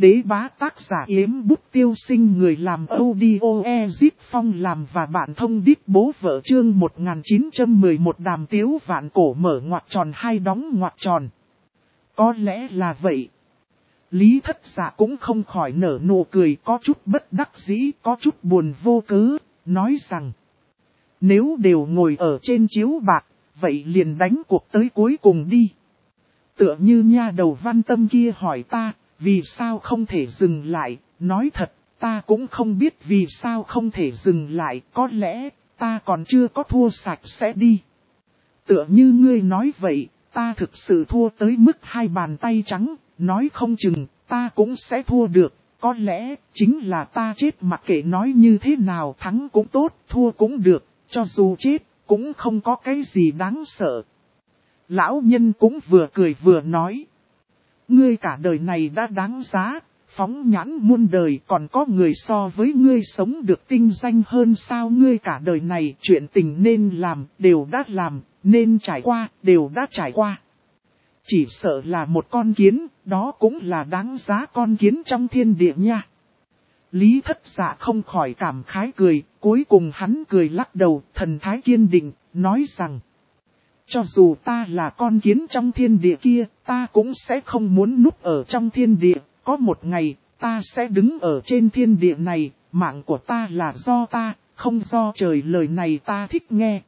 Đế bá tác giả Yếm Bút Tiêu Sinh, người làm audio Ezip Phong làm và bạn thông đít bố vợ, chương 1911 đàm tiếu vạn cổ mở ngoặc tròn hai đóng ngoặc tròn. Có lẽ là vậy. Lý Thất Dạ cũng không khỏi nở nụ cười có chút bất đắc dĩ, có chút buồn vô cớ, nói rằng: nếu đều ngồi ở trên chiếu bạc, vậy liền đánh cuộc tới cuối cùng đi. Tựa như nha đầu Văn Tâm kia hỏi ta, vì sao không thể dừng lại, nói thật, ta cũng không biết vì sao không thể dừng lại, có lẽ, ta còn chưa có thua sạch sẽ đi. Tựa như ngươi nói vậy, ta thực sự thua tới mức hai bàn tay trắng, nói không chừng, ta cũng sẽ thua được, có lẽ, chính là ta chết mặc kệ nói như thế nào, thắng cũng tốt, thua cũng được, cho dù chết, cũng không có cái gì đáng sợ. Lão nhân cũng vừa cười vừa nói: ngươi cả đời này đã đáng giá, phóng nhãn muôn đời, còn có người so với ngươi sống được tinh danh hơn sao? Ngươi cả đời này chuyện tình nên làm, đều đã làm, nên trải qua, đều đã trải qua. Chỉ sợ là một con kiến, đó cũng là đáng giá con kiến trong thiên địa nha. Lý Thất Dạ không khỏi cảm khái cười, cuối cùng hắn cười lắc đầu, thần thái kiên định, nói rằng: cho dù ta là con kiến trong thiên địa kia, ta cũng sẽ không muốn núp ở trong thiên địa, có một ngày, ta sẽ đứng ở trên thiên địa này, mạng của ta là do ta, không do trời, lời này ta thích nghe.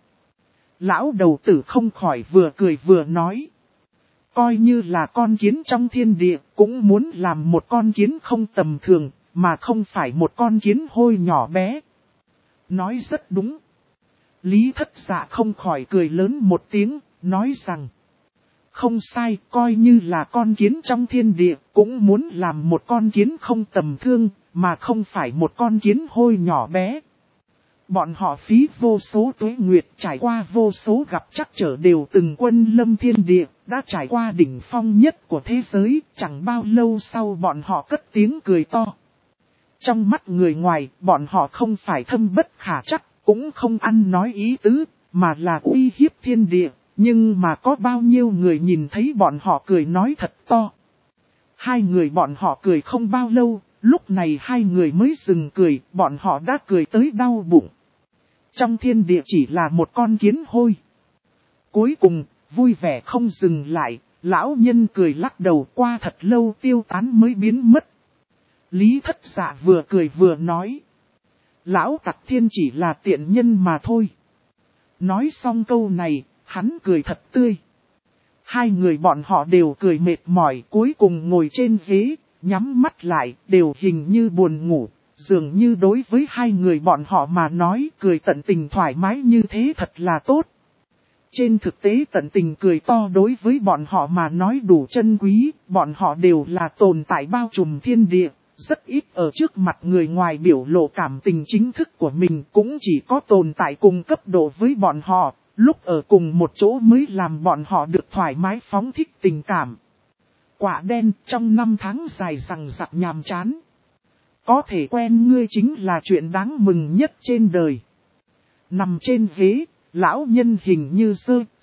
Lão đầu tử không khỏi vừa cười vừa nói: coi như là con kiến trong thiên địa, cũng muốn làm một con kiến không tầm thường, mà không phải một con kiến hôi nhỏ bé. Nói rất đúng. Lý Thất Dạ không khỏi cười lớn một tiếng, nói rằng: không sai, coi như là con kiến trong thiên địa, cũng muốn làm một con kiến không tầm thường, mà không phải một con kiến hôi nhỏ bé. Bọn họ phí vô số tuế nguyệt, trải qua vô số gặp trắc trở, đều từng quân lâm thiên địa, đã trải qua đỉnh phong nhất của thế giới, chẳng bao lâu sau bọn họ cất tiếng cười to. Trong mắt người ngoài, bọn họ không phải thâm bất khả trắc, cũng không ăn nói ý tứ, mà là uy hiếp thiên địa, nhưng mà có bao nhiêu người nhìn thấy bọn họ cười nói thật to. Hai người bọn họ cười không bao lâu, lúc này hai người mới dừng cười, bọn họ đã cười tới đau bụng. Trong thiên địa chỉ là một con kiến hôi. Cuối cùng, vui vẻ không dừng lại, lão nhân cười lắc đầu, qua thật lâu tiêu tán mới biến mất. Lý Thất Dạ vừa cười vừa nói: lão tặc thiên chỉ là tiện nhân mà thôi. Nói xong câu này, hắn cười thật tươi. Hai người bọn họ đều cười mệt mỏi, cuối cùng ngồi trên ghế, nhắm mắt lại, đều hình như buồn ngủ. Dường như đối với hai người bọn họ mà nói, cười tận tình thoải mái như thế thật là tốt. Trên thực tế tận tình cười to đối với bọn họ mà nói đủ chân quý, bọn họ đều là tồn tại bao trùm thiên địa, rất ít ở trước mặt người ngoài biểu lộ cảm tình chính thức của mình, cũng chỉ có tồn tại cùng cấp độ với bọn họ, lúc ở cùng một chỗ mới làm bọn họ được thoải mái phóng thích tình cảm. Quả đen, trong 5 tháng dài rằng rặc nhàm chán, có thể quen ngươi chính là chuyện đáng mừng nhất trên đời. Nằm trên ghế, lão nhân hình như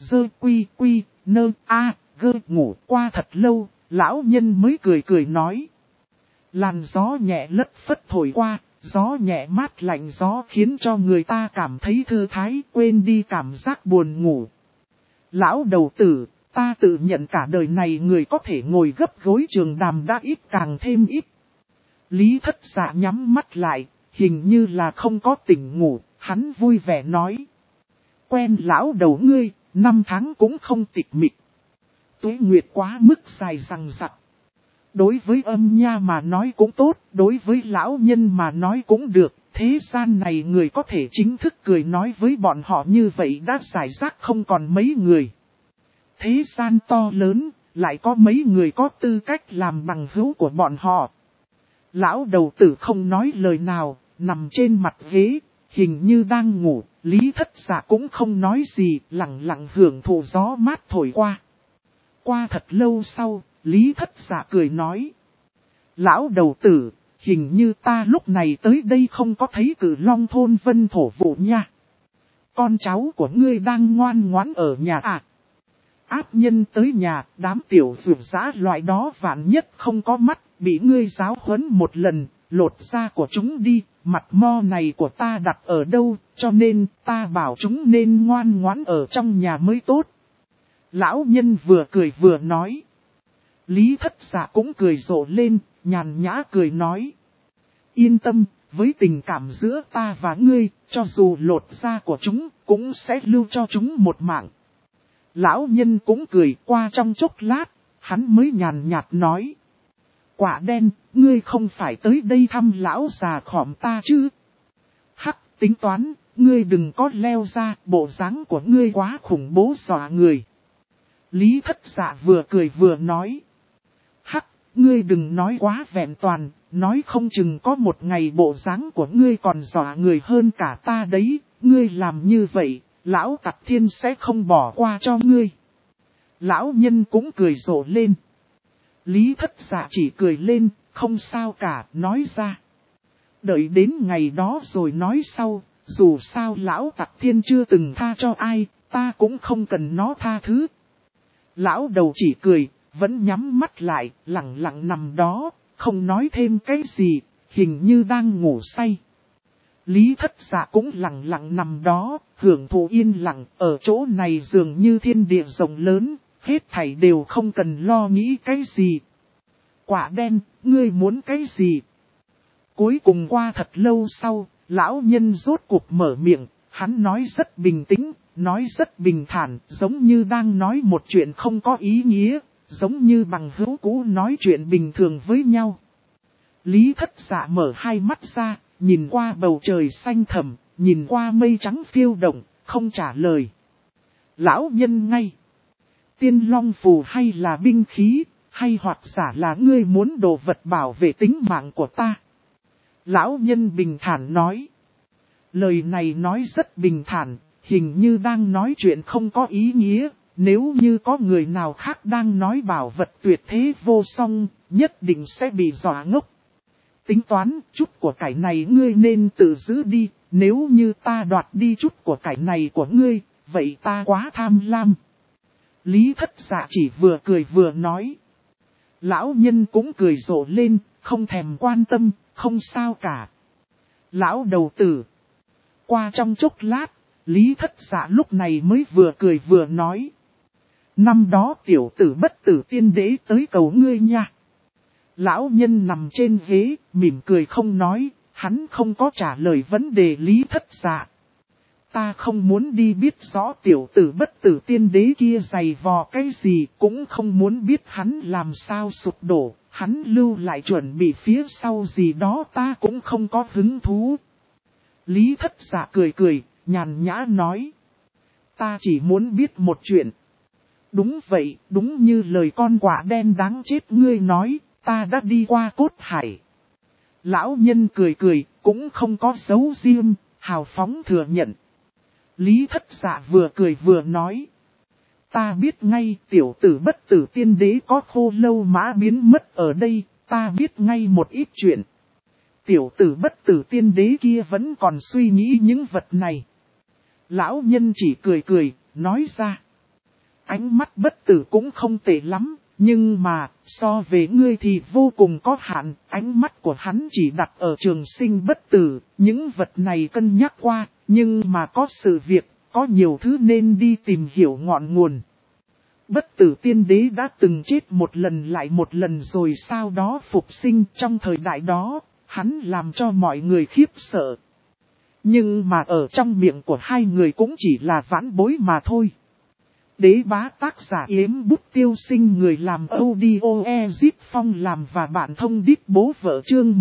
quy nơ gơ ngủ qua thật lâu, lão nhân mới cười nói. Làn gió nhẹ lất phất thổi qua, gió nhẹ mát lạnh gió khiến cho người ta cảm thấy thư thái, quên đi cảm giác buồn ngủ. Lão đầu tử, ta tự nhận cả đời này người có thể ngồi gấp gối trường đàm đã ít càng thêm ít. Lý Thất Dạ nhắm mắt lại, hình như là không có tỉnh ngủ, hắn vui vẻ nói. Quen lão đầu ngươi, 5 tháng cũng không tịch mịch. Tuế nguyệt quá mức dài rằng rặc. Đối với âm nha mà nói cũng tốt, đối với lão nhân mà nói cũng được, thế gian này người có thể chính thức cười nói với bọn họ như vậy đã giải rác không còn mấy người. Thế gian to lớn, lại có mấy người có tư cách làm bằng hữu của bọn họ. Lão đầu tử không nói lời nào, nằm trên mặt ghế, hình như đang ngủ, Lý Thất Dạ cũng không nói gì, lặng lặng hưởng thụ gió mát thổi qua. Qua thật lâu sau, Lý Thất Dạ cười nói. Lão đầu tử, hình như ta lúc này tới đây không có thấy Cử Long thôn Vân thổ vụ nha. Con cháu của ngươi đang ngoan ngoãn ở nhà à? Áp nhân tới nhà, đám tiểu rượu giã loại đó vạn nhất không có mắt, bị ngươi giáo huấn một lần, lột da của chúng đi, mặt mo này của ta đặt ở đâu, cho nên ta bảo chúng nên ngoan ngoãn ở trong nhà mới tốt. Lão nhân vừa cười vừa nói. Lý Thất Dạ cũng cười rộ lên, nhàn nhã cười nói. Yên tâm, với tình cảm giữa ta và ngươi, cho dù lột da của chúng, cũng sẽ lưu cho chúng một mạng. Lão nhân cũng cười qua trong chốc lát, hắn mới nhàn nhạt nói. Quả đen, ngươi không phải tới đây thăm lão già khỏm ta chứ? Hắc, tính toán, ngươi đừng có leo ra, bộ dáng của ngươi quá khủng bố dọa người. Lý Thất Dạ vừa cười vừa nói. Hắc, ngươi đừng nói quá vẹn toàn, nói không chừng có một ngày bộ dáng của ngươi còn dọa người hơn cả ta đấy, ngươi làm như vậy, lão Tặc Thiên sẽ không bỏ qua cho ngươi. Lão nhân cũng cười rộ lên. Lý Thất Dạ chỉ cười lên, không sao cả, nói ra. Đợi đến ngày đó rồi nói sau, dù sao lão Tặc Thiên chưa từng tha cho ai, ta cũng không cần nó tha thứ. Lão đầu chỉ cười, vẫn nhắm mắt lại, lặng lặng nằm đó, không nói thêm cái gì, hình như đang ngủ say. Lý Thất Dạ cũng lặng lặng nằm đó, hưởng thụ yên lặng, ở chỗ này dường như thiên địa rộng lớn, hết thảy đều không cần lo nghĩ cái gì. Quả đen, ngươi muốn cái gì? Cuối cùng qua thật lâu sau, lão nhân rốt cuộc mở miệng, hắn nói rất bình tĩnh, nói rất bình thản, giống như đang nói một chuyện không có ý nghĩa, giống như bằng hữu cũ nói chuyện bình thường với nhau. Lý Thất Dạ mở hai mắt ra, nhìn qua bầu trời xanh thẳm, nhìn qua mây trắng phiêu động, không trả lời. Lão nhân ngay. Tiên long phù hay là binh khí, hay hoặc giả là ngươi muốn đồ vật bảo vệ tính mạng của ta? Lão nhân bình thản nói. Lời này nói rất bình thản, hình như đang nói chuyện không có ý nghĩa. Nếu như có người nào khác đang nói bảo vật tuyệt thế vô song, nhất định sẽ bị dọa ngốc. Tính toán, chút của cải này ngươi nên tự giữ đi, nếu như ta đoạt đi chút của cải này của ngươi, vậy ta quá tham lam. Lý Thất Dạ chỉ vừa cười vừa nói. Lão nhân cũng cười rộ lên, không thèm quan tâm, không sao cả. Lão đầu tử. Qua trong chốc lát, Lý Thất Dạ lúc này mới vừa cười vừa nói. Năm đó tiểu tử Bất Tử Tiên Đế tới cầu ngươi nha. Lão nhân nằm trên ghế, mỉm cười không nói, hắn không có trả lời vấn đề Lý Thất Dạ. Ta không muốn đi biết rõ tiểu tử Bất Tử Tiên Đế kia giày vò cái gì, cũng không muốn biết hắn làm sao sụp đổ, hắn lưu lại chuẩn bị phía sau gì đó ta cũng không có hứng thú. Lý Thất Dạ cười cười, nhàn nhã nói. Ta chỉ muốn biết một chuyện. Đúng vậy, đúng như lời con quạ đen đáng chết ngươi nói, ta đã đi qua cốt hải. Lão nhân cười cười, cũng không có giấu riêng, hào phóng thừa nhận. Lý Thất Dạ vừa cười vừa nói. Ta biết ngay tiểu tử Bất Tử Tiên Đế có khô lâu mã biến mất ở đây, ta biết ngay một ít chuyện. Tiểu tử Bất Tử Tiên Đế kia vẫn còn suy nghĩ những vật này. Lão nhân chỉ cười cười, nói ra. Ánh mắt bất tử cũng không tệ lắm, nhưng mà, so về ngươi thì vô cùng có hạn, ánh mắt của hắn chỉ đặt ở trường sinh bất tử, những vật này cân nhắc qua, nhưng mà có sự việc, có nhiều thứ nên đi tìm hiểu ngọn nguồn. Bất Tử Tiên Đế đã từng chết một lần lại một lần rồi sau đó phục sinh trong thời đại đó, hắn làm cho mọi người khiếp sợ. Nhưng mà ở trong miệng của hai người cũng chỉ là vãn bối mà thôi. Đế bá tác giả Yếm Bút Tiêu Sinh, người làm audio Ezip Phong làm và bạn thông đít bố vợ chương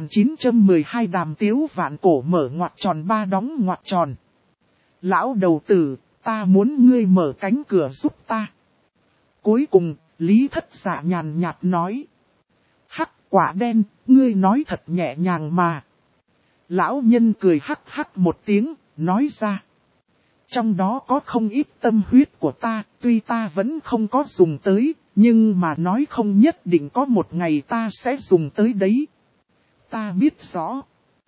1912 đàm tiếu vạn cổ mở ngoặc tròn ba đóng ngoặc tròn. Lão đầu tử, ta muốn ngươi mở cánh cửa giúp ta. Cuối cùng, Lý Thất Dạ nhàn nhạt nói. Hắc quả đen, ngươi nói thật nhẹ nhàng mà. Lão nhân cười hắc hắc một tiếng, nói ra. Trong đó có không ít tâm huyết của ta, tuy ta vẫn không có dùng tới, nhưng mà nói không nhất định có một ngày ta sẽ dùng tới đấy. Ta biết rõ.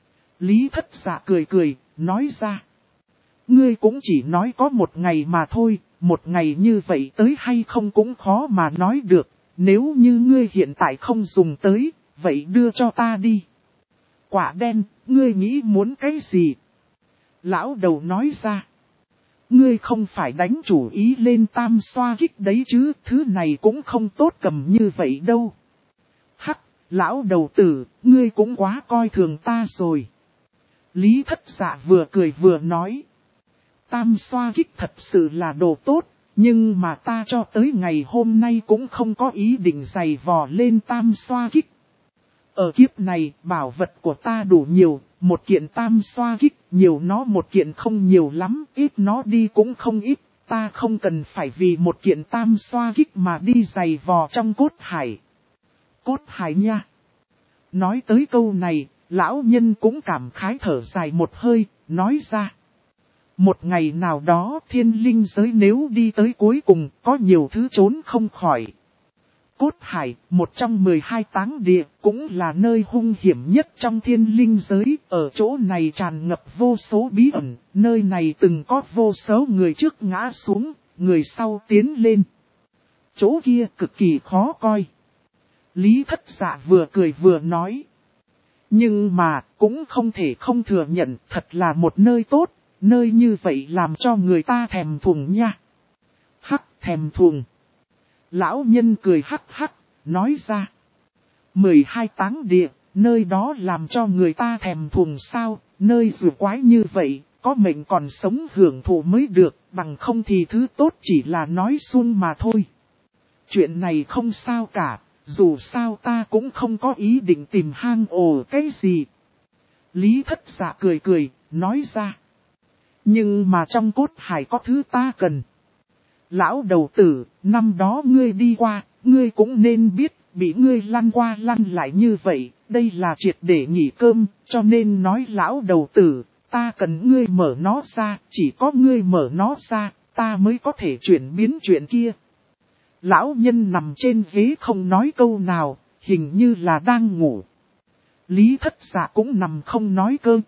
Lý Thất Dạ cười cười, nói ra. Ngươi cũng chỉ nói có một ngày mà thôi, một ngày như vậy tới hay không cũng khó mà nói được. Nếu như ngươi hiện tại không dùng tới, vậy đưa cho ta đi. Quả đen, ngươi nghĩ muốn cái gì? Lão đầu nói ra. Ngươi không phải đánh chủ ý lên tam xoa kích đấy chứ, thứ này cũng không tốt cầm như vậy đâu. Hắc, lão đầu tử, ngươi cũng quá coi thường ta rồi. Lý Thất Dạ vừa cười vừa nói. Tam xoa kích thật sự là đồ tốt, nhưng mà ta cho tới ngày hôm nay cũng không có ý định giày vò lên tam xoa kích. Ở kiếp này, bảo vật của ta đủ nhiều, một kiện tam xoa kích, nhiều nó một kiện không nhiều lắm, ít nó đi cũng không ít, ta không cần phải vì một kiện tam xoa kích mà đi giày vò trong cốt hải. Cốt hải nha. Nói tới câu này, lão nhân cũng cảm khái thở dài một hơi, nói ra. Một ngày nào đó thiên linh giới nếu đi tới cuối cùng có nhiều thứ trốn không khỏi. Cốt hải, một trong 12 táng địa, cũng là nơi hung hiểm nhất trong thiên linh giới. Ở chỗ này tràn ngập vô số bí ẩn, nơi này từng có vô số người trước ngã xuống, người sau tiến lên. Chỗ kia cực kỳ khó coi. Lý Thất Dạ vừa cười vừa nói. Nhưng mà, cũng không thể không thừa nhận, thật là một nơi tốt, nơi như vậy làm cho người ta thèm thuồng nha. Hắc, thèm thuồng. Lão nhân cười hắc hắc, nói ra. 12 táng địa, nơi đó làm cho người ta thèm thuồng sao, nơi rùa quái như vậy, có mệnh còn sống hưởng thụ mới được, bằng không thì thứ tốt chỉ là nói suông mà thôi. Chuyện này không sao cả, dù sao ta cũng không có ý định tìm hang ổ cái gì. Lý Thất Dạ cười cười, nói ra. Nhưng mà trong cốt hải có thứ ta cần. Lão đầu tử, năm đó ngươi đi qua, ngươi cũng nên biết, bị ngươi lăn qua lăn lại như vậy, đây là triệt để nghỉ cơm, cho nên nói lão đầu tử, ta cần ngươi mở nó ra, chỉ có ngươi mở nó ra, ta mới có thể chuyển biến chuyện kia. Lão nhân nằm trên ghế không nói câu nào, hình như là đang ngủ. Lý Thất Dạ cũng nằm không nói cơ,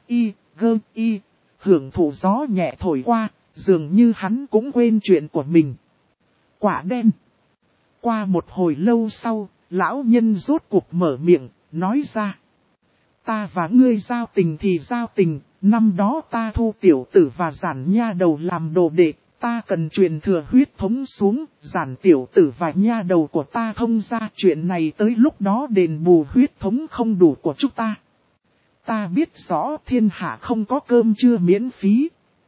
gơ y, hưởng thụ gió nhẹ thổi qua, dường như hắn cũng quên chuyện của mình. Quả đen. Qua một hồi lâu sau, lão nhân rốt cuộc mở miệng, nói ra. Ta và ngươi giao tình thì giao tình, năm đó ta thu tiểu tử và giản nha đầu làm đồ đệ, ta cần truyền thừa huyết thống xuống, giản tiểu tử và nha đầu của ta thông ra chuyện này tới lúc đó đền bù huyết thống không đủ của chúng ta. Ta biết rõ thiên hạ không có cơm trưa miễn phí.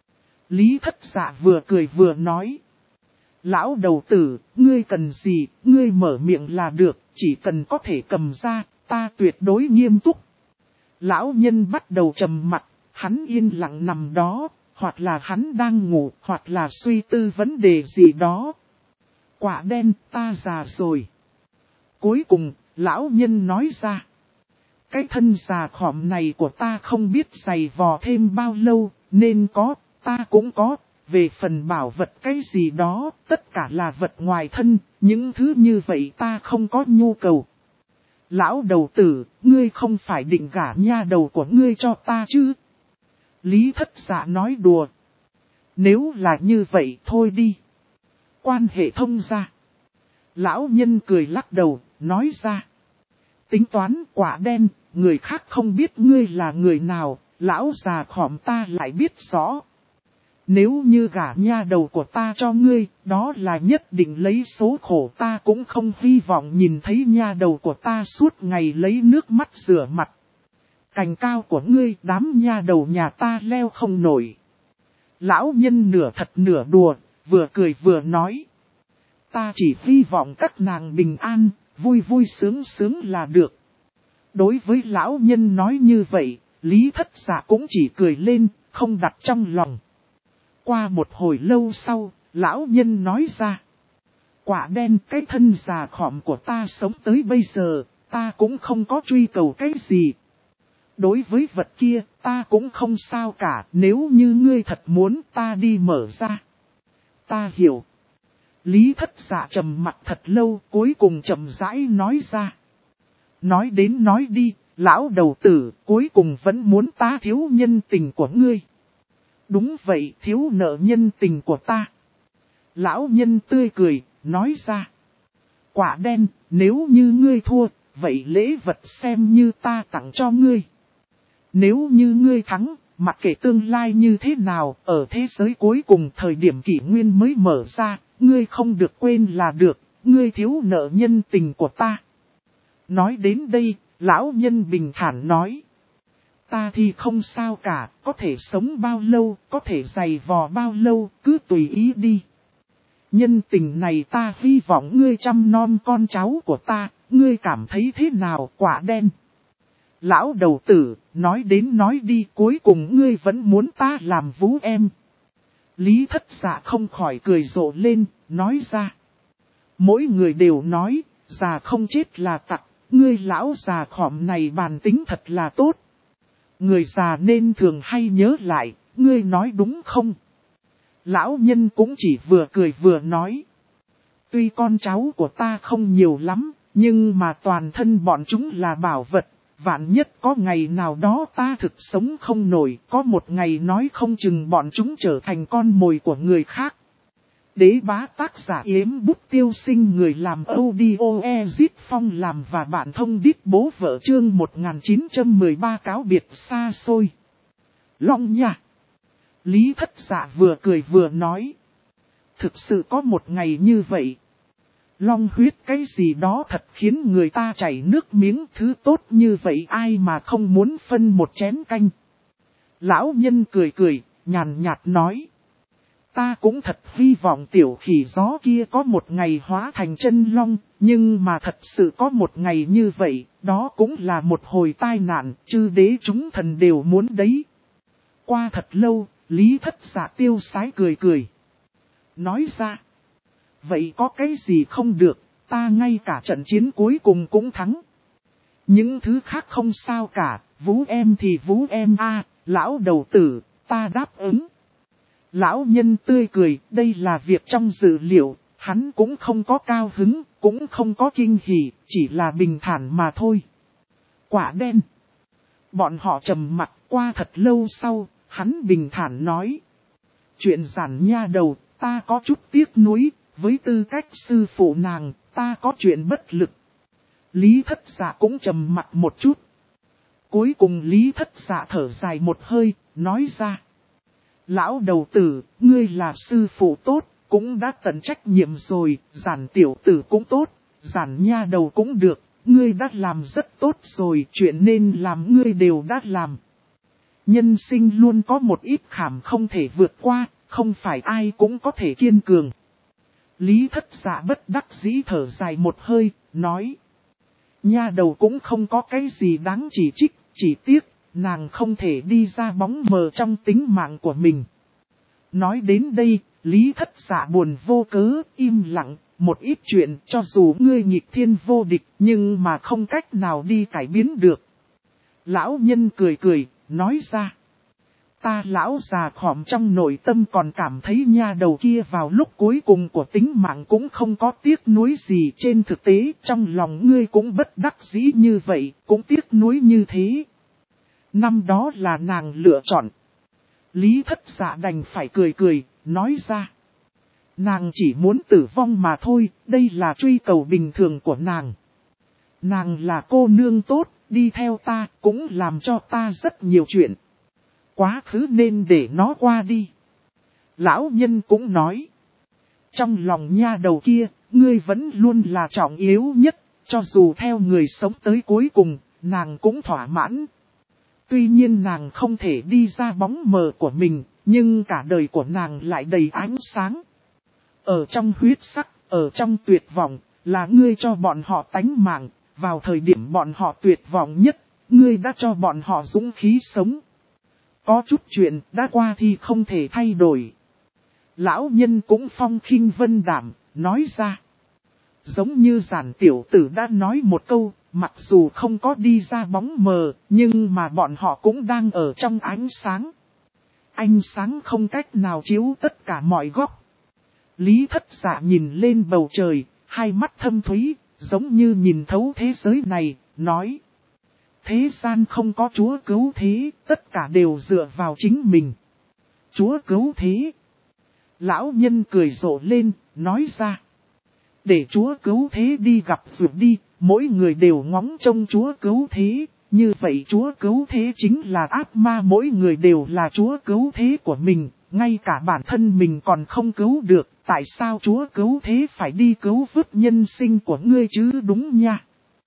Lý Thất Dạ vừa cười vừa nói. Lão đầu tử, ngươi cần gì, ngươi mở miệng là được, chỉ cần có thể cầm ra, ta tuyệt đối nghiêm túc. Lão nhân bắt đầu trầm mặt, hắn yên lặng nằm đó, hoặc là hắn đang ngủ, hoặc là suy tư vấn đề gì đó. Quả đen, ta già rồi. Cuối cùng, lão nhân nói ra. Cái thân già khỏm này của ta không biết giày vò thêm bao lâu, nên có, ta cũng có. Về phần bảo vật cái gì đó, tất cả là vật ngoài thân, những thứ như vậy ta không có nhu cầu. Lão đầu tử, ngươi không phải định gả nha đầu của ngươi cho ta chứ? Lý Thất Dạ nói đùa. Nếu là như vậy thôi đi. Quan hệ thông ra. Lão nhân cười lắc đầu, nói ra. Tính toán quả đen, người khác không biết ngươi là người nào, lão già khỏm ta lại biết rõ. Nếu như gả nha đầu của ta cho ngươi, đó là nhất định lấy số khổ, ta cũng không hy vọng nhìn thấy nha đầu của ta suốt ngày lấy nước mắt rửa mặt. Cành cao của ngươi đám nha đầu nhà ta leo không nổi. Lão nhân nửa thật nửa đùa, vừa cười vừa nói. Ta chỉ hy vọng các nàng bình an, vui vui sướng sướng là được. Đối với lão nhân nói như vậy, Lý Thất Dạ cũng chỉ cười lên, không đặt trong lòng. Qua một hồi lâu sau, lão nhân nói ra. Quả đen, cái thân già khỏm của ta sống tới bây giờ, ta cũng không có truy cầu cái gì. Đối với vật kia, ta cũng không sao cả, nếu như ngươi thật muốn ta đi mở ra. Ta hiểu. Lý Thất Dạ trầm mặt thật lâu, cuối cùng chậm rãi nói ra. Nói đến nói đi, lão đầu tử, cuối cùng vẫn muốn ta thiếu nhân tình của ngươi. Đúng vậy, thiếu nợ nhân tình của ta. Lão nhân tươi cười, nói ra. Quả đen, nếu như ngươi thua, vậy lễ vật xem như ta tặng cho ngươi. Nếu như ngươi thắng, mặc kệ tương lai như thế nào, ở thế giới cuối cùng thời điểm kỷ nguyên mới mở ra, ngươi không được quên là được, ngươi thiếu nợ nhân tình của ta. Nói đến đây, lão nhân bình thản nói. Ta thì không sao cả, có thể sống bao lâu, có thể dày vò bao lâu, cứ tùy ý đi. Nhân tình này ta hy vọng ngươi chăm nom con cháu của ta, ngươi cảm thấy thế nào quả đen. Lão đầu tử, nói đến nói đi cuối cùng ngươi vẫn muốn ta làm vú em. Lý Thất Dạ không khỏi cười rộ lên, nói ra. Mỗi người đều nói, già không chết là tặc, ngươi lão già khỏm này bàn tính thật là tốt. Người già nên thường hay nhớ lại, ngươi nói đúng không? Lão nhân cũng chỉ vừa cười vừa nói. Tuy con cháu của ta không nhiều lắm, nhưng mà toàn thân bọn chúng là bảo vật. Vạn nhất có ngày nào đó ta thực sống không nổi, có một ngày nói không chừng bọn chúng trở thành con mồi của người khác. Đế bá tác giả Yếm Bút Tiêu Sinh, người làm audio Ezit Phong làm và bản thông đít bố vợ, chương 1913 cáo biệt xa xôi. Long nha! Lý Thất Dạ vừa cười vừa nói. Thực sự có một ngày như vậy. Long huyết cái gì đó thật khiến người ta chảy nước miếng, thứ tốt như vậy ai mà không muốn phân một chén canh. Lão nhân cười cười, nhàn nhạt nói. Ta cũng thật hy vọng tiểu khỉ gió kia có một ngày hóa thành chân long, nhưng mà thật sự có một ngày như vậy, đó cũng là một hồi tai nạn, chư đế chúng thần đều muốn đấy. Qua thật lâu, Lý Thất Dạ tiêu sái cười cười. Nói ra, vậy có cái gì không được, ta ngay cả trận chiến cuối cùng cũng thắng. Những thứ khác không sao cả, vú em thì vú em a, lão đầu tử, ta đáp ứng. Lão nhân tươi cười, đây là việc trong dự liệu, hắn cũng không có cao hứng, cũng không có kinh hỉ, chỉ là bình thản mà thôi. Quả đen. Bọn họ trầm mặt qua thật lâu sau, hắn bình thản nói. Chuyện giản nha đầu, ta có chút tiếc nuối, với tư cách sư phụ nàng, ta có chuyện bất lực. Lý Thất Dạ cũng trầm mặt một chút. Cuối cùng Lý Thất Dạ thở dài một hơi, nói ra. Lão đầu tử, ngươi là sư phụ tốt, cũng đã tận trách nhiệm rồi, giản tiểu tử cũng tốt, giản nha đầu cũng được, ngươi đã làm rất tốt rồi, chuyện nên làm ngươi đều đã làm. Nhân sinh luôn có một ít khảm không thể vượt qua, không phải ai cũng có thể kiên cường. Lý Thất Dạ bất đắc dĩ thở dài một hơi, nói. Nha đầu cũng không có cái gì đáng chỉ trích, chỉ tiếc, nàng không thể đi ra bóng mờ trong tính mạng của mình. Nói đến đây, Lý Thất Dạ buồn vô cớ, im lặng, một ít chuyện cho dù ngươi nghịch thiên vô địch, nhưng mà không cách nào đi cải biến được. Lão nhân cười cười, nói ra. Ta lão già khỏm trong nội tâm còn cảm thấy nha đầu kia vào lúc cuối cùng của tính mạng cũng không có tiếc nuối gì. Trên thực tế trong lòng ngươi cũng bất đắc dĩ như vậy, cũng tiếc nuối như thế. Năm đó là nàng lựa chọn. Lý Thất Dạ đành phải cười cười, nói ra. Nàng chỉ muốn tử vong mà thôi, đây là truy cầu bình thường của nàng. Nàng là cô nương tốt, đi theo ta cũng làm cho ta rất nhiều chuyện. Quá khứ nên để nó qua đi. Lão nhân cũng nói. Trong lòng nha đầu kia, ngươi vẫn luôn là trọng yếu nhất, cho dù theo người sống tới cuối cùng, nàng cũng thỏa mãn. Tuy nhiên nàng không thể đi ra bóng mờ của mình, nhưng cả đời của nàng lại đầy ánh sáng. Ở trong huyết sắc, ở trong tuyệt vọng, là ngươi cho bọn họ tánh mạng, vào thời điểm bọn họ tuyệt vọng nhất, ngươi đã cho bọn họ dũng khí sống. Có chút chuyện đã qua thì không thể thay đổi. Lão nhân cũng phong khinh vân đảm, nói ra. Giống như giản tiểu tử đã nói một câu, mặc dù không có đi ra bóng mờ, nhưng mà bọn họ cũng đang ở trong ánh sáng. Ánh sáng không cách nào chiếu tất cả mọi góc. Lý Thất Dạ nhìn lên bầu trời, hai mắt thâm thúy, giống như nhìn thấu thế giới này, nói. Thế gian không có Chúa cứu thế, tất cả đều dựa vào chính mình. Chúa cứu thế. Lão nhân cười rộ lên, nói ra. Để Chúa cứu thế đi gặp ruột đi, mỗi người đều ngóng trông Chúa cứu thế, như vậy Chúa cứu thế chính là ác ma, mỗi người đều là Chúa cứu thế của mình, ngay cả bản thân mình còn không cứu được, tại sao Chúa cứu thế phải đi cứu vớt nhân sinh của ngươi chứ, đúng nha.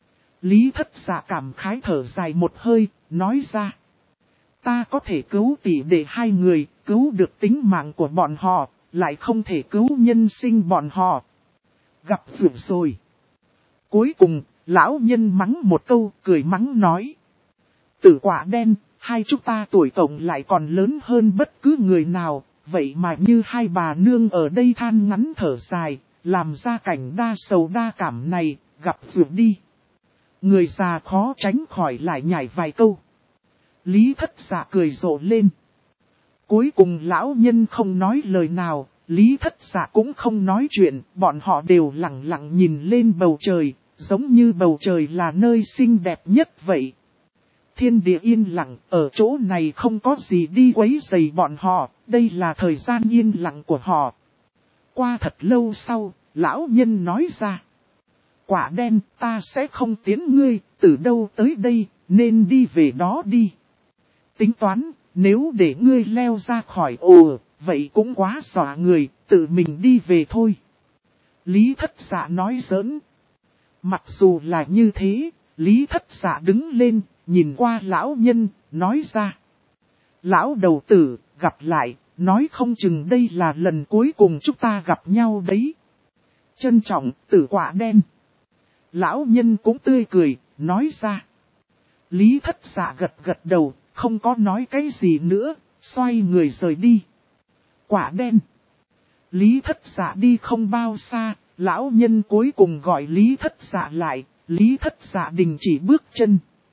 Lý Thất Dạ cảm khái thở dài một hơi, nói ra. Ta có thể cứu tỷ đệ hai người, cứu được tính mạng của bọn họ, lại không thể cứu nhân sinh bọn họ. Gặp rủi rồi. Cuối cùng, lão nhân mắng một câu, cười mắng nói. Tử Quả Đen, hai chúng ta tuổi tổng lại còn lớn hơn bất cứ người nào, vậy mà như hai bà nương ở đây than ngắn thở dài, làm ra cảnh đa sầu đa cảm này, gặp rủi đi. Người già khó tránh khỏi lại nhảy vài câu. Lý Thất Dạ cười rộ lên. Cuối cùng lão nhân không nói lời nào, Lý Thất Dạ cũng không nói chuyện, bọn họ đều lặng lặng nhìn lên bầu trời, giống như bầu trời là nơi xinh đẹp nhất vậy. Thiên địa yên lặng, ở chỗ này không có gì đi quấy rầy bọn họ, đây là thời gian yên lặng của họ. Qua thật lâu sau, lão nhân nói ra. Quả Đen, ta sẽ không tiến ngươi, từ đâu tới đây, nên đi về đó đi. Tính toán, nếu để ngươi leo ra khỏi ồ, vậy cũng quá dọa người, tự mình đi về thôi. Lý Thất Dạ nói giỡn. Mặc dù là như thế, Lý Thất Dạ đứng lên, nhìn qua lão nhân, nói ra. Lão đầu tử, gặp lại, nói không chừng đây là lần cuối cùng chúng ta gặp nhau đấy. Trân trọng, Tử Quả Đen. Lão nhân cũng tươi cười, nói ra. Lý Thất Dạ gật gật đầu, không có nói cái gì nữa, xoay người rời đi. Quả Đen. Lý Thất Dạ đi không bao xa, lão nhân cuối cùng gọi Lý Thất Dạ lại, Lý Thất Dạ đình chỉ bước chân.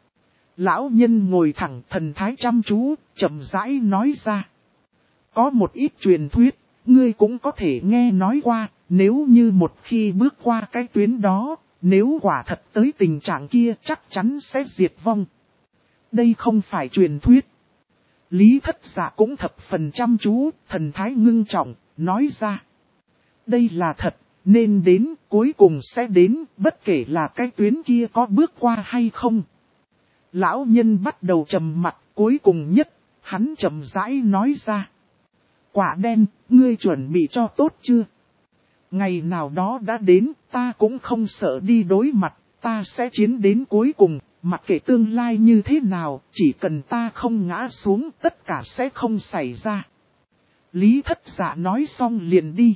Lão nhân ngồi thẳng, thần thái chăm chú, chậm rãi nói ra. Có một ít truyền thuyết, ngươi cũng có thể nghe nói qua, nếu như một khi bước qua cái tuyến đó, nếu quả thật tới tình trạng kia chắc chắn sẽ diệt vong. Đây không phải truyền thuyết. Lý Thất Dạ cũng thập phần chăm chú, thần thái ngưng trọng, nói ra. Đây là thật, nên đến, cuối cùng sẽ đến, bất kể là cái tuyến kia có bước qua hay không. Lão nhân bắt đầu trầm mặt, cuối cùng nhất, hắn chậm rãi nói ra. Quả Đen, ngươi chuẩn bị cho tốt chưa? Ngày nào đó đã đến, ta cũng không sợ đi đối mặt, ta sẽ chiến đến cuối cùng, mặc kệ tương lai như thế nào, chỉ cần ta không ngã xuống, tất cả sẽ không xảy ra. Lý Thất Dạ nói xong liền đi.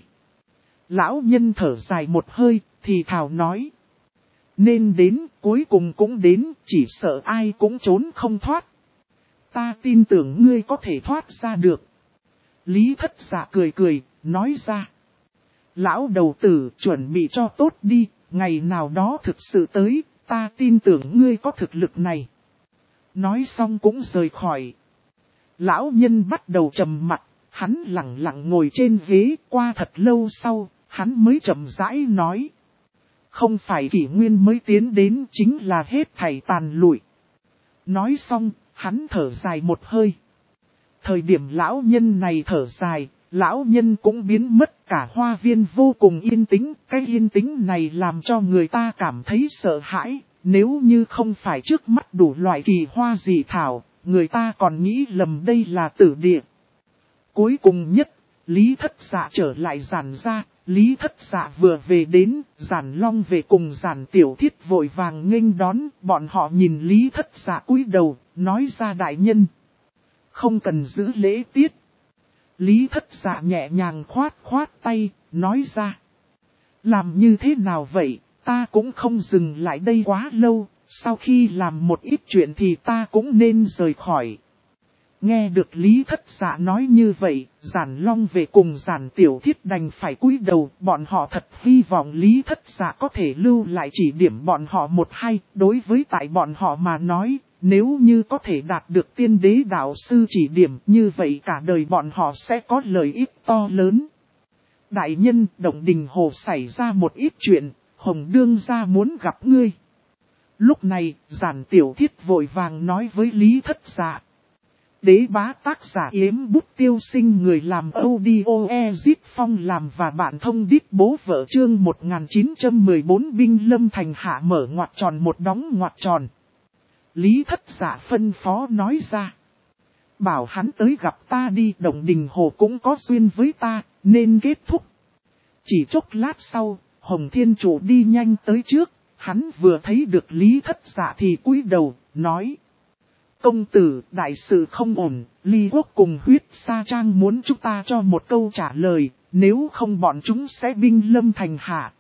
Lão nhân thở dài một hơi, thì thào nói. Nên đến, cuối cùng cũng đến, chỉ sợ ai cũng trốn không thoát. Ta tin tưởng ngươi có thể thoát ra được. Lý Thất Dạ cười cười, nói ra. Lão đầu tử chuẩn bị cho tốt đi, ngày nào đó thực sự tới, ta tin tưởng ngươi có thực lực này. Nói xong cũng rời khỏi. Lão nhân bắt đầu trầm mặt, hắn lặng lặng ngồi trên ghế, qua thật lâu sau, hắn mới chậm rãi nói. Không phải kỷ nguyên mới tiến đến, chính là hết thảy tàn lụi. Nói xong, hắn thở dài một hơi. Thời điểm lão nhân này thở dài, lão nhân cũng biến mất, cả hoa viên vô cùng yên tĩnh. Cái yên tĩnh này làm cho người ta cảm thấy sợ hãi. Nếu như không phải trước mắt đủ loại kỳ hoa dị thảo, người ta còn nghĩ lầm đây là tử địa. Cuối cùng nhất, Lý Thất Dạ trở lại Giản gia. Lý Thất Dạ vừa về đến, Giản Long về cùng Giản Tiểu Thiết vội vàng nghênh đón. Bọn họ nhìn Lý Thất Dạ cúi đầu, nói ra đại nhân. Không cần giữ lễ tiết. Lý Thất Dạ nhẹ nhàng khoát khoát tay, nói ra. Làm như thế nào vậy, ta cũng không dừng lại đây quá lâu, sau khi làm một ít chuyện thì ta cũng nên rời khỏi. Nghe được Lý Thất Dạ nói như vậy, Giản Long về cùng Giản Tiểu Thiết đành phải cúi đầu, bọn họ thật hy vọng Lý Thất Dạ có thể lưu lại chỉ điểm bọn họ một hai, đối với tại bọn họ mà nói. Nếu như có thể đạt được tiên đế đạo sư chỉ điểm như vậy cả đời bọn họ sẽ có lợi ích to lớn. Đại nhân, Động Đình Hồ xảy ra một ít chuyện, Hồng Đương gia muốn gặp ngươi. Lúc này, Giản Tiểu Thiết vội vàng nói với Lý Thất Dạ. Đế bá tác giả Yếm Bút Tiêu Sinh, người làm audio Ezit Phong làm và bạn thông đít bố vợ. Chương 1914 binh lâm thành hạ mở ngoặc tròn một đóng ngoặc tròn. Lý Thất Dạ phân phó nói ra. Bảo hắn tới gặp ta đi, Động Đình Hồ cũng có duyên với ta, nên kết thúc. Chỉ chốc lát sau, Hồng Thiên Chủ đi nhanh tới trước, hắn vừa thấy được Lý Thất Dạ thì cúi đầu, nói. Công tử, đại sự không ổn, Ly Quốc cùng Huyết Sa Trang muốn chúng ta cho một câu trả lời, nếu không bọn chúng sẽ binh lâm thành hạ.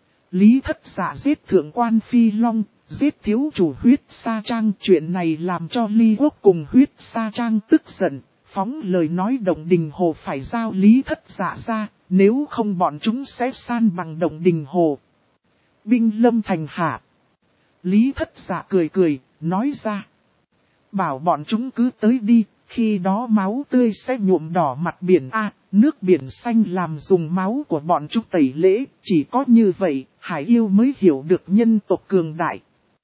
Lý Thất Dạ giết thượng quan Phi Long, giết thiếu chủ Huyết Sa Trang, chuyện này làm cho Ly Quốc cùng Huyết Sa Trang tức giận, phóng lời nói Động Đình Hồ phải giao Lý Thất Dạ ra, nếu không bọn chúng sẽ san bằng Động Đình Hồ. Binh lâm thành hạ. Lý Thất Dạ cười cười, nói ra. Bảo bọn chúng cứ tới đi, khi đó máu tươi sẽ nhuộm đỏ mặt biển A, nước biển xanh làm dùng máu của bọn chúng tẩy lễ, chỉ có như vậy, Hải Yêu mới hiểu được nhân tộc cường đại.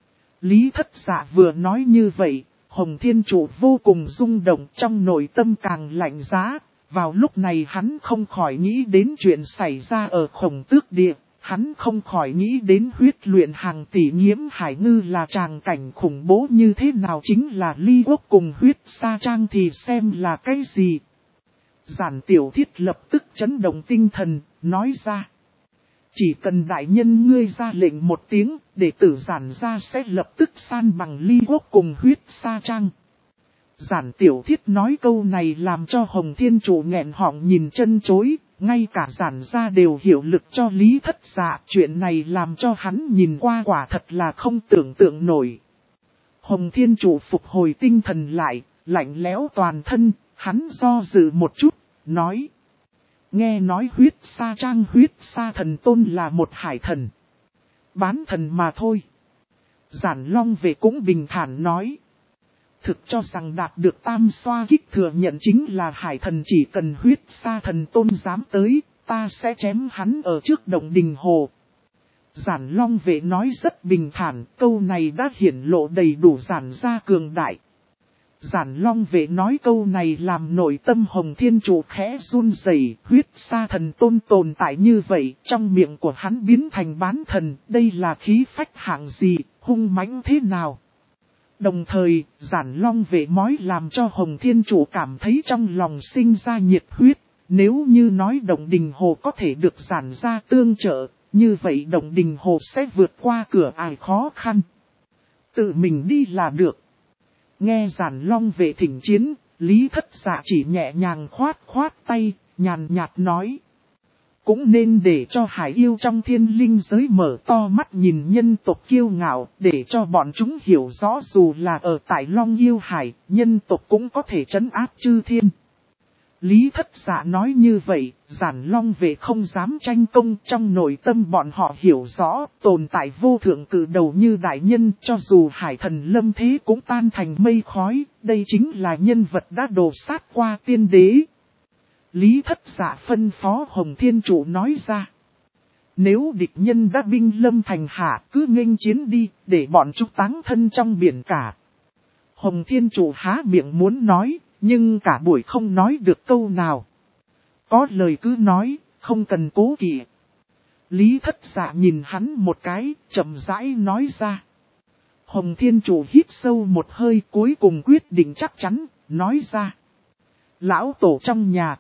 Lý Thất Dạ vừa nói như vậy, Hồng Thiên Chủ vô cùng rung động, trong nội tâm càng lạnh giá, vào lúc này hắn không khỏi nghĩ đến chuyện xảy ra ở Khổng Tước Địa. Hắn không khỏi nghĩ đến huyết luyện hàng tỷ nhiễm hải ngư là tràng cảnh khủng bố như thế nào, chính là Ly Quốc cùng Huyết Sa Trang thì xem là cái gì. Giản Tiểu Thiết lập tức chấn động tinh thần, nói ra. Chỉ cần đại nhân ngươi ra lệnh một tiếng, đệ tử Giản gia sẽ lập tức san bằng Ly Quốc cùng Huyết Sa Trang. Giản Tiểu Thiết nói câu này làm cho Hồng Thiên Chủ nghẹn họng nhìn chân chối. Ngay cả Giản gia đều hiểu lực cho Lý Thất Dạ, chuyện này làm cho hắn nhìn qua quả thật là không tưởng tượng nổi. Hồng Thiên Chủ phục hồi tinh thần lại, lạnh lẽo toàn thân, hắn do dự một chút, nói. Nghe nói Huyết Sa Trang Huyết Sa Thần Tôn là một hải thần. Bán thần mà thôi. Giản Long về cũng bình thản nói. Thực cho rằng đạt được tam xoa kích thừa nhận chính là hải thần, chỉ cần Huyết Sa Thần Tôn dám tới, ta sẽ chém hắn ở trước Động Đình Hồ. Giản Long vệ nói rất bình thản, câu này đã hiển lộ đầy đủ Giản gia cường đại. Giản Long vệ nói câu này làm nội tâm Hồng Thiên Chủ khẽ run rẩy. Huyết Sa Thần Tôn tồn tại như vậy, trong miệng của hắn biến thành bán thần, đây là khí phách hạng gì, hung mãnh thế nào? Đồng thời, Giản Long vệ mói làm cho Hồng Thiên Chủ cảm thấy trong lòng sinh ra nhiệt huyết. Nếu như nói Động Đình Hồ có thể được Giản gia tương trợ, như vậy Động Đình Hồ sẽ vượt qua cửa ải khó khăn. Tự mình đi là được. Nghe Giản Long vệ thỉnh chiến, Lý Thất Dạ chỉ nhẹ nhàng khoát tay, nhàn nhạt nói. Cũng nên để cho hải yêu trong thiên linh giới mở to mắt nhìn nhân tộc kiêu ngạo, để cho bọn chúng hiểu rõ dù là ở tại Long Yêu Hải, nhân tộc cũng có thể trấn áp chư thiên. Lý Thất Dạ nói như vậy, Giản Long vệ không dám tranh công, trong nội tâm bọn họ hiểu rõ, tồn tại vô thượng cử đầu như đại nhân, cho dù hải thần lâm thế cũng tan thành mây khói, đây chính là nhân vật đã đổ sát qua tiên đế. Lý Thất Dạ phân phó Hồng Thiên Chủ nói ra. Nếu địch nhân đã binh lâm thành hạ, cứ nghênh chiến đi, để bọn chúng táng thân trong biển cả. Hồng Thiên Chủ há miệng muốn nói, nhưng cả buổi không nói được câu nào. Có lời cứ nói, không cần cố kỵ. Lý Thất Dạ nhìn hắn một cái, chậm rãi nói ra. Hồng Thiên Chủ hít sâu một hơi, cuối cùng quyết định chắc chắn, nói ra. Lão tổ trong nhà,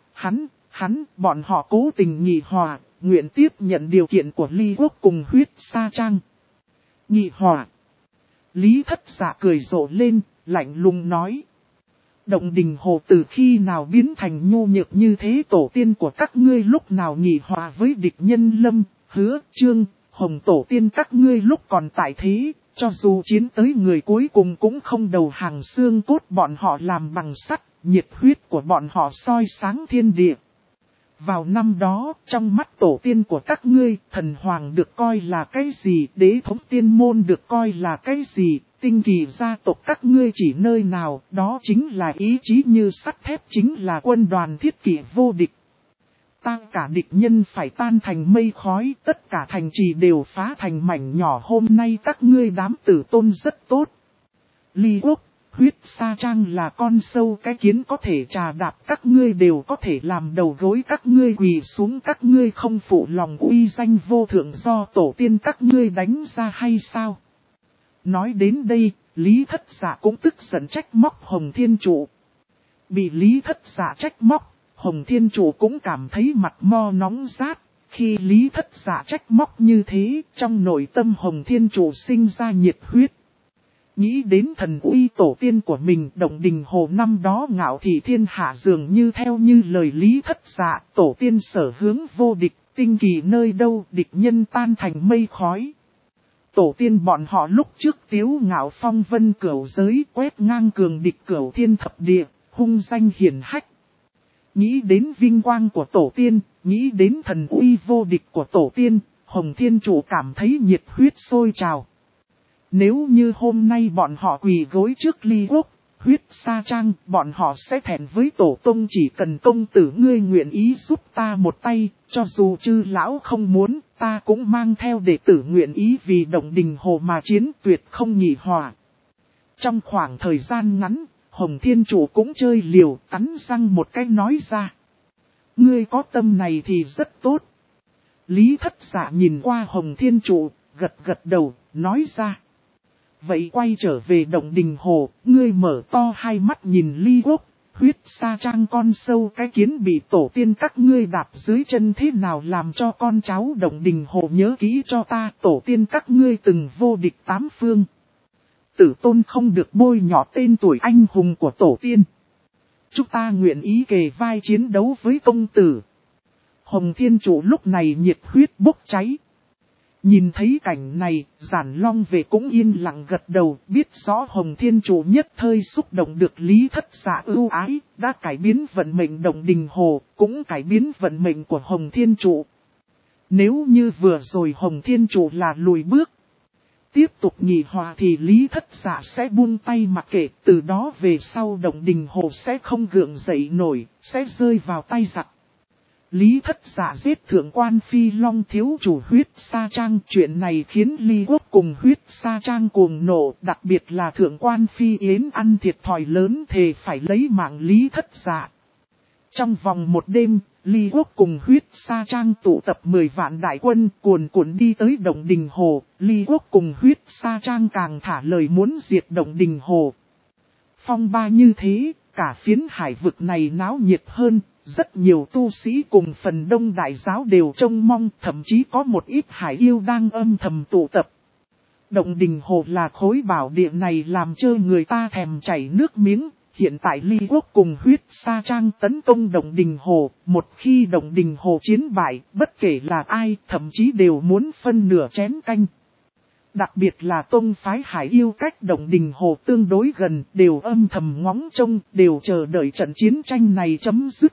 bọn họ cố tình nghị hòa, nguyện tiếp nhận điều kiện của Ly Quốc cùng Huyết Sa Trang. Nghị hòa. Lý Thất Dạ cười rộ lên, lạnh lùng nói. Động Đình Hồ từ khi nào biến thành nhu nhược như thế, tổ tiên của các ngươi lúc nào nghị hòa với địch nhân Lâm, Hứa, Trương, Hồng tổ tiên các ngươi lúc còn tại thế, cho dù chiến tới người cuối cùng cũng không đầu hàng, xương cốt bọn họ làm bằng sắt, nhiệt huyết của bọn họ soi sáng thiên địa. Vào năm đó, trong mắt tổ tiên của các ngươi, thần hoàng được coi là cái gì, đế thống tiên môn được coi là cái gì, tinh kỳ gia tộc các ngươi chỉ nơi nào, đó chính là ý chí như sắt thép, chính là quân đoàn thiết kỷ vô địch. Cả địch nhân phải tan thành mây khói, tất cả thành trì đều phá thành mảnh nhỏ, hôm nay các ngươi đám tử tôn rất tốt. Ly Quốc, huyết sa trang là con sâu cái kiến có thể trà đạp các ngươi đều có thể làm đầu gối các ngươi quỳ xuống các ngươi không phụ lòng uy danh vô thượng do tổ tiên các ngươi đánh ra hay sao? Nói đến đây, Lý Thất Dạ cũng tức giận trách móc Hồng Thiên Trụ. Bị Lý Thất Dạ trách móc, Hồng Thiên Trụ cũng cảm thấy mặt mo nóng rát. Khi Lý Thất Dạ trách móc như thế, trong nội tâm Hồng Thiên Trụ sinh ra nhiệt huyết. Nghĩ đến thần uy tổ tiên của mình, Động Đình Hồ năm đó ngạo thị thiên hạ dường như theo như lời Lý Thất Dạ, tổ tiên sở hướng vô địch, tinh kỳ nơi đâu địch nhân tan thành mây khói. Tổ tiên bọn họ lúc trước tiếu ngạo phong vân cửu giới, quét ngang cường địch cửu thiên thập địa, hung danh hiển hách. Nghĩ đến vinh quang của tổ tiên, nghĩ đến thần uy vô địch của tổ tiên, Hồng Thiên Trụ cảm thấy nhiệt huyết sôi trào. Nếu như hôm nay bọn họ quỳ gối trước Ly Quốc, huyết sa trang, bọn họ sẽ thẹn với tổ tông chỉ cần công tử ngươi nguyện ý giúp ta một tay, cho dù chư lão không muốn, ta cũng mang theo đệ tử nguyện ý vì Động Đình Hồ mà chiến tuyệt không nhị hòa. Trong khoảng thời gian ngắn, Hồng Thiên Trụ cũng chơi liều, cắn răng một cái nói ra. Ngươi có tâm này thì rất tốt. Lý Thất Dạ nhìn qua Hồng Thiên Trụ, gật gật đầu, nói ra. Vậy quay trở về Động Đình Hồ, ngươi mở to hai mắt nhìn Ly Quốc, huyết sa trang con sâu cái kiến bị tổ tiên các ngươi đạp dưới chân thế nào làm cho con cháu Động Đình Hồ nhớ kỹ cho ta, tổ tiên các ngươi từng vô địch tám phương. Tử tôn không được bôi nhọ tên tuổi anh hùng của tổ tiên. Chúng ta nguyện ý kề vai chiến đấu với công tử. Hồng Thiên Trụ lúc này nhiệt huyết bốc cháy. Nhìn thấy cảnh này, Giản Long về cũng yên lặng gật đầu, biết rõ Hồng Thiên Trụ nhất thời xúc động được Lý Thất Dạ ưu ái, đã cải biến vận mệnh Động Đình Hồ, cũng cải biến vận mệnh của Hồng Thiên Trụ. Nếu như vừa rồi Hồng Thiên Trụ là lùi bước, tiếp tục nhị hòa thì Lý Thất Dạ sẽ buông tay mặc kệ, từ đó về sau Động Đình Hồ sẽ không gượng dậy nổi, sẽ rơi vào tay giặc. Lý Thất Dạ giết thượng quan Phi Long thiếu chủ huyết sa trang, chuyện này khiến Ly Quốc cùng huyết sa trang cuồng nộ, đặc biệt là thượng quan Phi Yến ăn thiệt thòi lớn thề phải lấy mạng Lý Thất Dạ. Trong vòng một đêm, Ly Quốc cùng huyết sa trang tụ tập 10 vạn đại quân cuồn cuộn đi tới Động Đình Hồ, Ly Quốc cùng huyết sa trang càng thả lời muốn diệt Động Đình Hồ. Phong ba như thế, cả phiến hải vực này náo nhiệt hơn. Rất nhiều tu sĩ cùng phần đông đại giáo đều trông mong, thậm chí có một ít hải yêu đang âm thầm tụ tập. Động Đình Hồ là khối bảo địa này làm cho người ta thèm chảy nước miếng. Hiện tại Ly Quốc cùng huyết sa trang tấn công Động Đình Hồ, một khi Động Đình Hồ chiến bại, bất kể là ai, thậm chí đều muốn phân nửa chén canh. Đặc biệt là tông phái hải yêu cách Động Đình Hồ tương đối gần, đều âm thầm ngóng trông, đều chờ đợi trận chiến tranh này chấm dứt.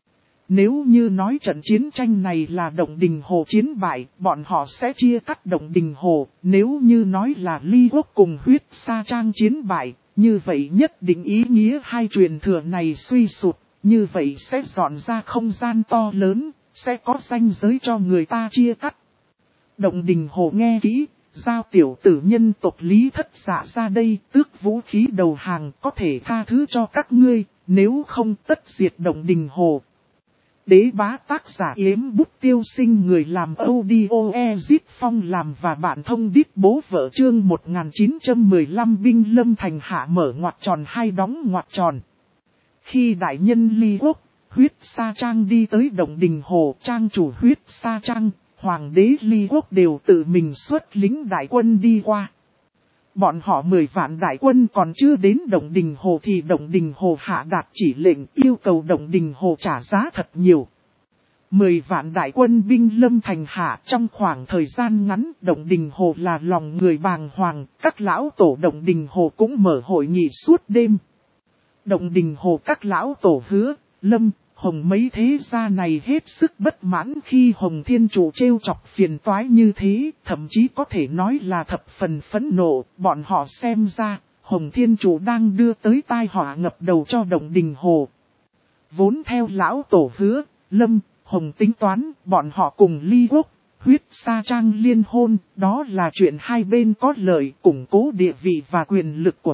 Nếu như nói trận chiến tranh này là Động Đình Hồ chiến bại, bọn họ sẽ chia cắt Động Đình Hồ. Nếu như nói là Ly Quốc cùng huyết sa trang chiến bại, như vậy nhất định ý nghĩa hai truyền thừa này suy sụt, như vậy sẽ dọn ra không gian to lớn, sẽ có ranh giới cho người ta chia cắt. Động Đình Hồ nghe kỹ, giao tiểu tử nhân tộc Lý Thất Dạ ra đây, tước vũ khí đầu hàng có thể tha thứ cho các ngươi, nếu không tất diệt Động Đình Hồ. Đế bá tác giả Yếm Bút Tiêu Sinh, người làm audio Ezit Phong làm và bạn thông đít bố vợ chương 1915 binh lâm thành hạ mở ngoặc tròn hai đóng ngoặc tròn. Khi đại nhân Ly Quốc, huyết sa trang đi tới Động Đình Hồ, trang chủ huyết sa trang, hoàng đế Ly Quốc đều tự mình xuất lính đại quân đi qua. Bọn họ 10 vạn đại quân còn chưa đến Động Đình Hồ thì Động Đình Hồ hạ đạt chỉ lệnh yêu cầu Động Đình Hồ trả giá thật nhiều. 10 vạn đại quân binh lâm thành hạ, trong khoảng thời gian ngắn Động Đình Hồ là lòng người bàng hoàng, các lão tổ Động Đình Hồ cũng mở hội nghị suốt đêm. Động Đình Hồ các lão tổ Hứa, Lâm, Hồng mấy thế gia này hết sức bất mãn khi Hồng Thiên Trụ trêu chọc phiền toái như thế, thậm chí có thể nói là thập phần phẫn nộ, bọn họ xem ra, Hồng Thiên Trụ đang đưa tới tai họa ngập đầu cho Động Đình Hồ. Vốn theo lão tổ Hứa, Lâm, Hồng tính toán, bọn họ cùng Ly Quốc, huyết sa trang liên hôn, đó là chuyện hai bên có lợi, củng cố địa vị và quyền lực của mình,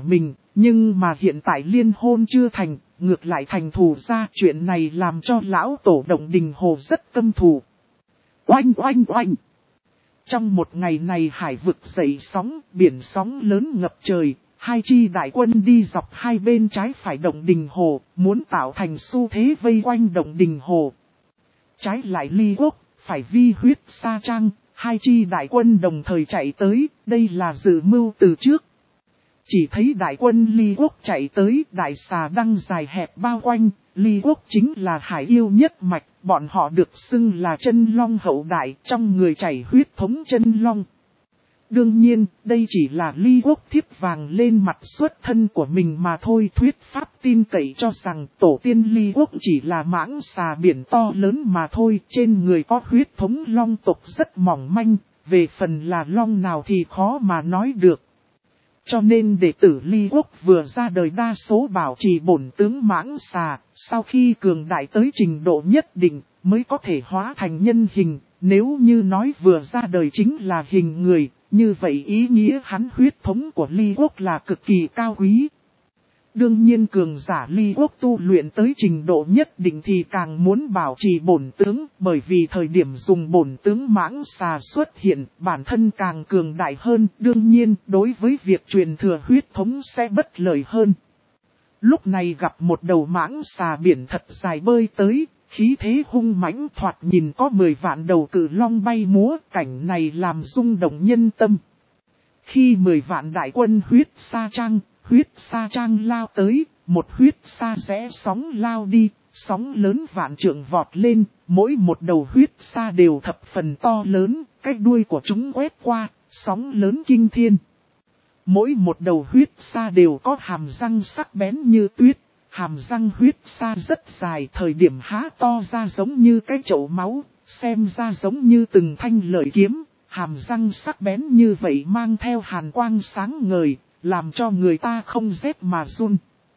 Nhưng mà hiện tại liên hôn chưa thành, ngược lại thành thù ra, chuyện này làm cho lão tổ Động Đình Hồ rất căm thù. Oanh oanh oanh! Trong một ngày này hải vực dậy sóng, biển sóng lớn ngập trời, hai chi đại quân đi dọc hai bên trái phải Động Đình Hồ, muốn tạo thành xu thế vây quanh Động Đình Hồ. Trái lại Ly Quốc, phải vi huyết sa trang, hai chi đại quân đồng thời chạy tới, đây là dự mưu từ trước. Chỉ thấy đại quân Ly Quốc chạy tới, đại xà đăng dài hẹp bao quanh, Ly Quốc chính là hải yêu nhất mạch, bọn họ được xưng là chân long hậu đại, trong người chảy huyết thống chân long. Đương nhiên, đây chỉ là Ly Quốc thiếp vàng lên mặt xuất thân của mình mà thôi. Thuyết pháp tin cậy cho rằng tổ tiên Ly Quốc chỉ là mãng xà biển to lớn mà thôi. Trên người có huyết thống long tộc rất mỏng manh, về phần là long nào thì khó mà nói được. Cho nên đệ tử Ly Quốc vừa ra đời đa số bảo trì bổn tướng mãng xà, sau khi cường đại tới trình độ nhất định mới có thể hóa thành nhân hình. Nếu như nói vừa ra đời chính là hình người, như vậy ý nghĩa hắn huyết thống của Ly Quốc là cực kỳ cao quý. Đương nhiên cường giả Ly Quốc tu luyện tới trình độ nhất định thì càng muốn bảo trì bổn tướng, bởi vì thời điểm dùng bổn tướng mãng xà xuất hiện, bản thân càng cường đại hơn, đương nhiên đối với việc truyền thừa huyết thống sẽ bất lợi hơn. Lúc này gặp một đầu mãng xà biển thật dài bơi tới, khí thế hung mãnh thoạt nhìn có 10 vạn đầu cự long bay múa, cảnh này làm rung động nhân tâm. Khi 10 vạn đại quân huyết sa trang lao tới, một huyết sa rẽ sóng lao đi, sóng lớn vạn trượng vọt lên, mỗi một đầu huyết sa đều thập phần to lớn, cái đuôi của chúng quét qua, sóng lớn kinh thiên. Mỗi một đầu huyết sa đều có hàm răng sắc bén như tuyết, hàm răng huyết sa rất dài, thời điểm há to ra giống như cái chậu máu, xem ra giống như từng thanh lợi kiếm. Hàm răng sắc bén như vậy mang theo hàn quang sáng ngời, làm cho người ta không rét mà run.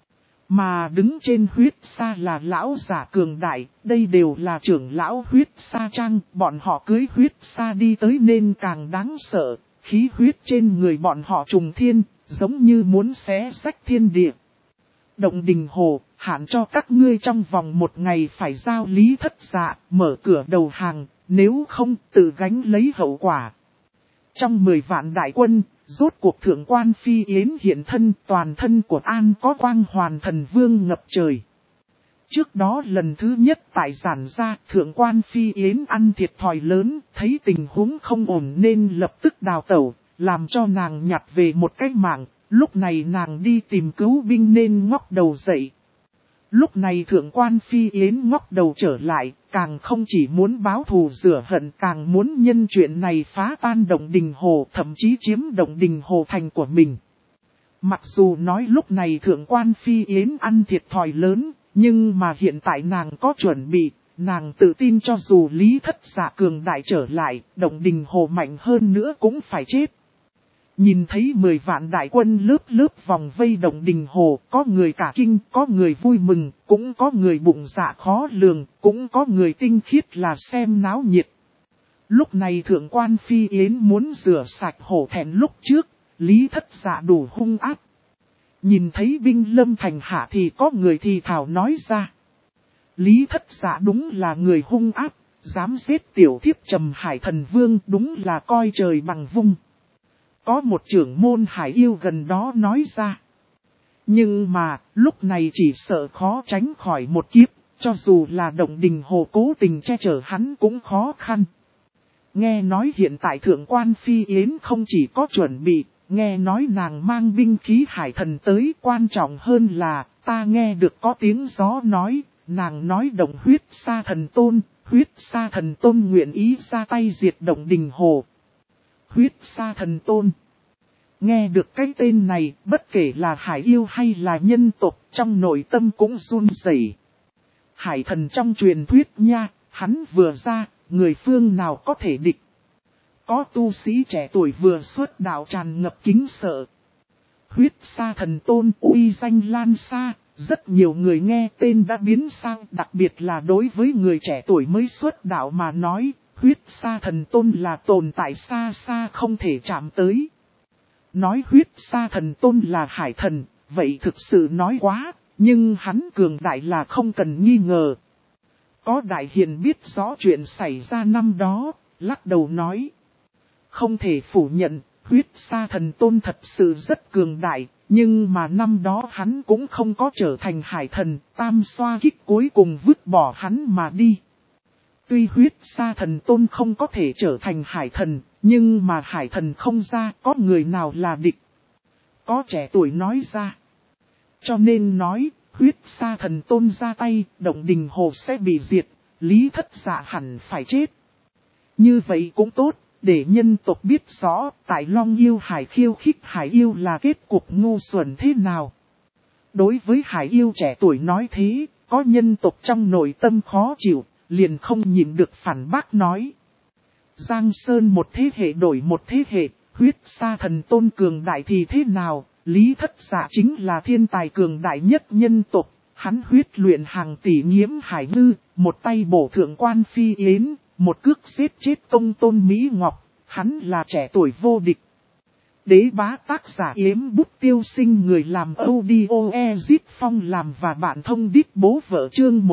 Mà đứng trên huyết sa là lão giả cường đại, đây đều là trưởng lão huyết sa trang, bọn họ cưới huyết sa đi tới nên càng đáng sợ, khí huyết trên người bọn họ trùng thiên, giống như muốn xé rách thiên địa. Động Đình Hồ, hạn cho các ngươi trong vòng một ngày phải giao Lý Thất Dạ, mở cửa đầu hàng. Nếu không tự gánh lấy hậu quả. Trong 10 vạn đại quân, rốt cuộc thượng quan Phi Yến hiện thân, toàn thân của An có quang hoàn thần vương ngập trời. Trước đó lần thứ nhất tại giản ra, thượng quan Phi Yến ăn thiệt thòi lớn, thấy tình huống không ổn nên lập tức đào tẩu, làm cho nàng nhặt về một cái mạng. Lúc này nàng đi tìm cứu binh nên ngóc đầu dậy. Lúc này thượng quan Phi Yến ngóc đầu trở lại, càng không chỉ muốn báo thù rửa hận, càng muốn nhân chuyện này phá tan Động Đình Hồ, thậm chí chiếm Động Đình Hồ thành của mình. Mặc dù nói lúc này thượng quan Phi Yến ăn thiệt thòi lớn, nhưng mà hiện tại nàng có chuẩn bị, nàng tự tin cho dù Lý Thất Dạ cường đại trở lại, Động Đình Hồ mạnh hơn nữa cũng phải chết. Nhìn thấy 10 vạn đại quân lớp lớp vòng vây Động Đình Hồ, có người cả kinh, có người vui mừng, cũng có người bụng dạ khó lường, cũng có người tinh khiết là xem náo nhiệt. Lúc này thượng quan Phi Yến muốn rửa sạch hổ thẹn lúc trước, Lý Thất Dạ đủ hung ác. Nhìn thấy binh lâm thành hạ thì có người thì thảo nói ra. Lý Thất Dạ đúng là người hung ác, dám giết tiểu thiếp Trầm Hải Thần Vương, đúng là coi trời bằng vung. Có một trưởng môn hải yêu gần đó nói ra. Nhưng mà, lúc này chỉ sợ khó tránh khỏi một kiếp, cho dù là Động Đình Hồ cố tình che chở hắn cũng khó khăn. Nghe nói hiện tại thượng quan Phi Yến không chỉ có chuẩn bị, nghe nói nàng mang binh khí hải thần tới, quan trọng hơn là, ta nghe được có tiếng gió nói, nàng nói Động huyết sa thần tôn nguyện ý ra tay diệt Động Đình Hồ. Huyết sa thần tôn. Nghe được cái tên này, bất kể là hải yêu hay là nhân tộc, trong nội tâm cũng run rẩy. Hải thần trong truyền thuyết nha, hắn vừa ra, người phương nào có thể địch. Có tu sĩ trẻ tuổi vừa xuất đạo tràn ngập kính sợ. Huyết sa thần tôn uy danh lan xa, rất nhiều người nghe tên đã biến sang, đặc biệt là đối với người trẻ tuổi mới xuất đạo mà nói. Huyết sa thần tôn là tồn tại xa xa không thể chạm tới. Nói huyết sa thần tôn là hải thần, vậy thực sự nói quá, nhưng hắn cường đại là không cần nghi ngờ. Có đại hiền biết rõ chuyện xảy ra năm đó, lắc đầu nói. Không thể phủ nhận, huyết sa thần tôn thật sự rất cường đại, nhưng mà năm đó hắn cũng không có trở thành hải thần, tam xoa kích cuối cùng vứt bỏ hắn mà đi. Tuy huyết sa thần tôn không có thể trở thành hải thần, nhưng mà hải thần không ra có người nào là địch. Có trẻ tuổi nói ra. Cho nên nói, huyết sa thần tôn ra tay, động đình hồ sẽ bị diệt, Lý Thất Dạ hẳn phải chết. Như vậy cũng tốt, để nhân tộc biết rõ, tại Long Yêu Hải khiêu khích Hải Yêu là kết cục ngu xuẩn thế nào. Đối với Hải Yêu trẻ tuổi nói thế, có nhân tộc trong nội tâm khó chịu, liền không nhịn được phản bác nói. Giang Sơn một thế hệ đổi một thế hệ, huyết sa thần tôn cường đại thì thế nào, Lý Thất Dạ chính là thiên tài cường đại nhất nhân tộc, hắn huyết luyện hàng tỷ nghiễm hải ngư, một tay bổ thượng quan phi yến, một cước giết chết công tôn Mỹ Ngọc, hắn là trẻ tuổi vô địch. Đế bá tác giả Yếm Bút Tiêu Sinh, người làm audio Ezit Phong làm và bạn thông đít bố vợ chương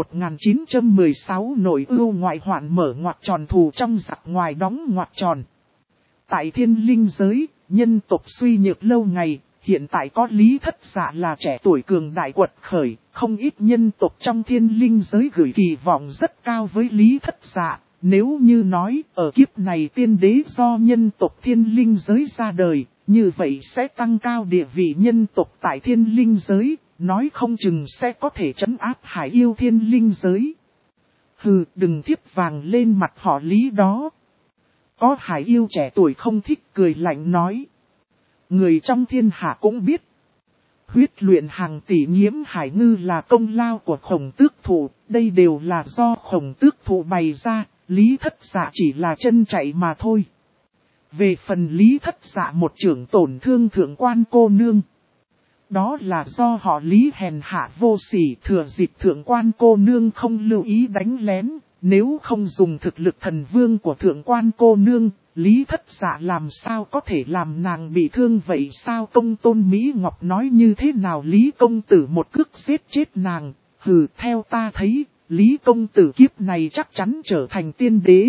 1916 nội ưu ngoại hoạn mở ngoặc tròn thù trong giặc ngoài đóng ngoặc tròn. Tại thiên linh giới, nhân tộc suy nhược lâu ngày, hiện tại có Lý Thất Dạ là trẻ tuổi cường đại quật khởi, không ít nhân tộc trong thiên linh giới gửi kỳ vọng rất cao với Lý Thất Dạ. Nếu như nói, ở kiếp này tiên đế do nhân tộc thiên linh giới ra đời, như vậy sẽ tăng cao địa vị nhân tộc tại thiên linh giới, nói không chừng sẽ có thể trấn áp Hải Yêu thiên linh giới. Hừ, đừng thiếp vàng lên mặt họ Lý đó. Có Hải Yêu trẻ tuổi không thích cười lạnh nói. Người trong thiên hạ cũng biết. Huyết luyện hàng tỷ nghiễm hải ngư là công lao của Khổng Tước Thụ, đây đều là do Khổng Tước Thụ bày ra, Lý Thất Dạ chỉ là chân chạy mà thôi. Về phần Lý Thất Dạ một trưởng tổn thương thượng quan cô nương. Đó là do họ Lý hèn hạ vô sỉ, thừa dịp thượng quan cô nương không lưu ý đánh lén, nếu không dùng thực lực thần vương của thượng quan cô nương, Lý Thất Dạ làm sao có thể làm nàng bị thương vậy sao? Công tôn Mỹ Ngọc nói như thế nào Lý công tử một cước giết chết nàng, hừ, theo ta thấy, Lý công tử kiếp này chắc chắn trở thành tiên đế.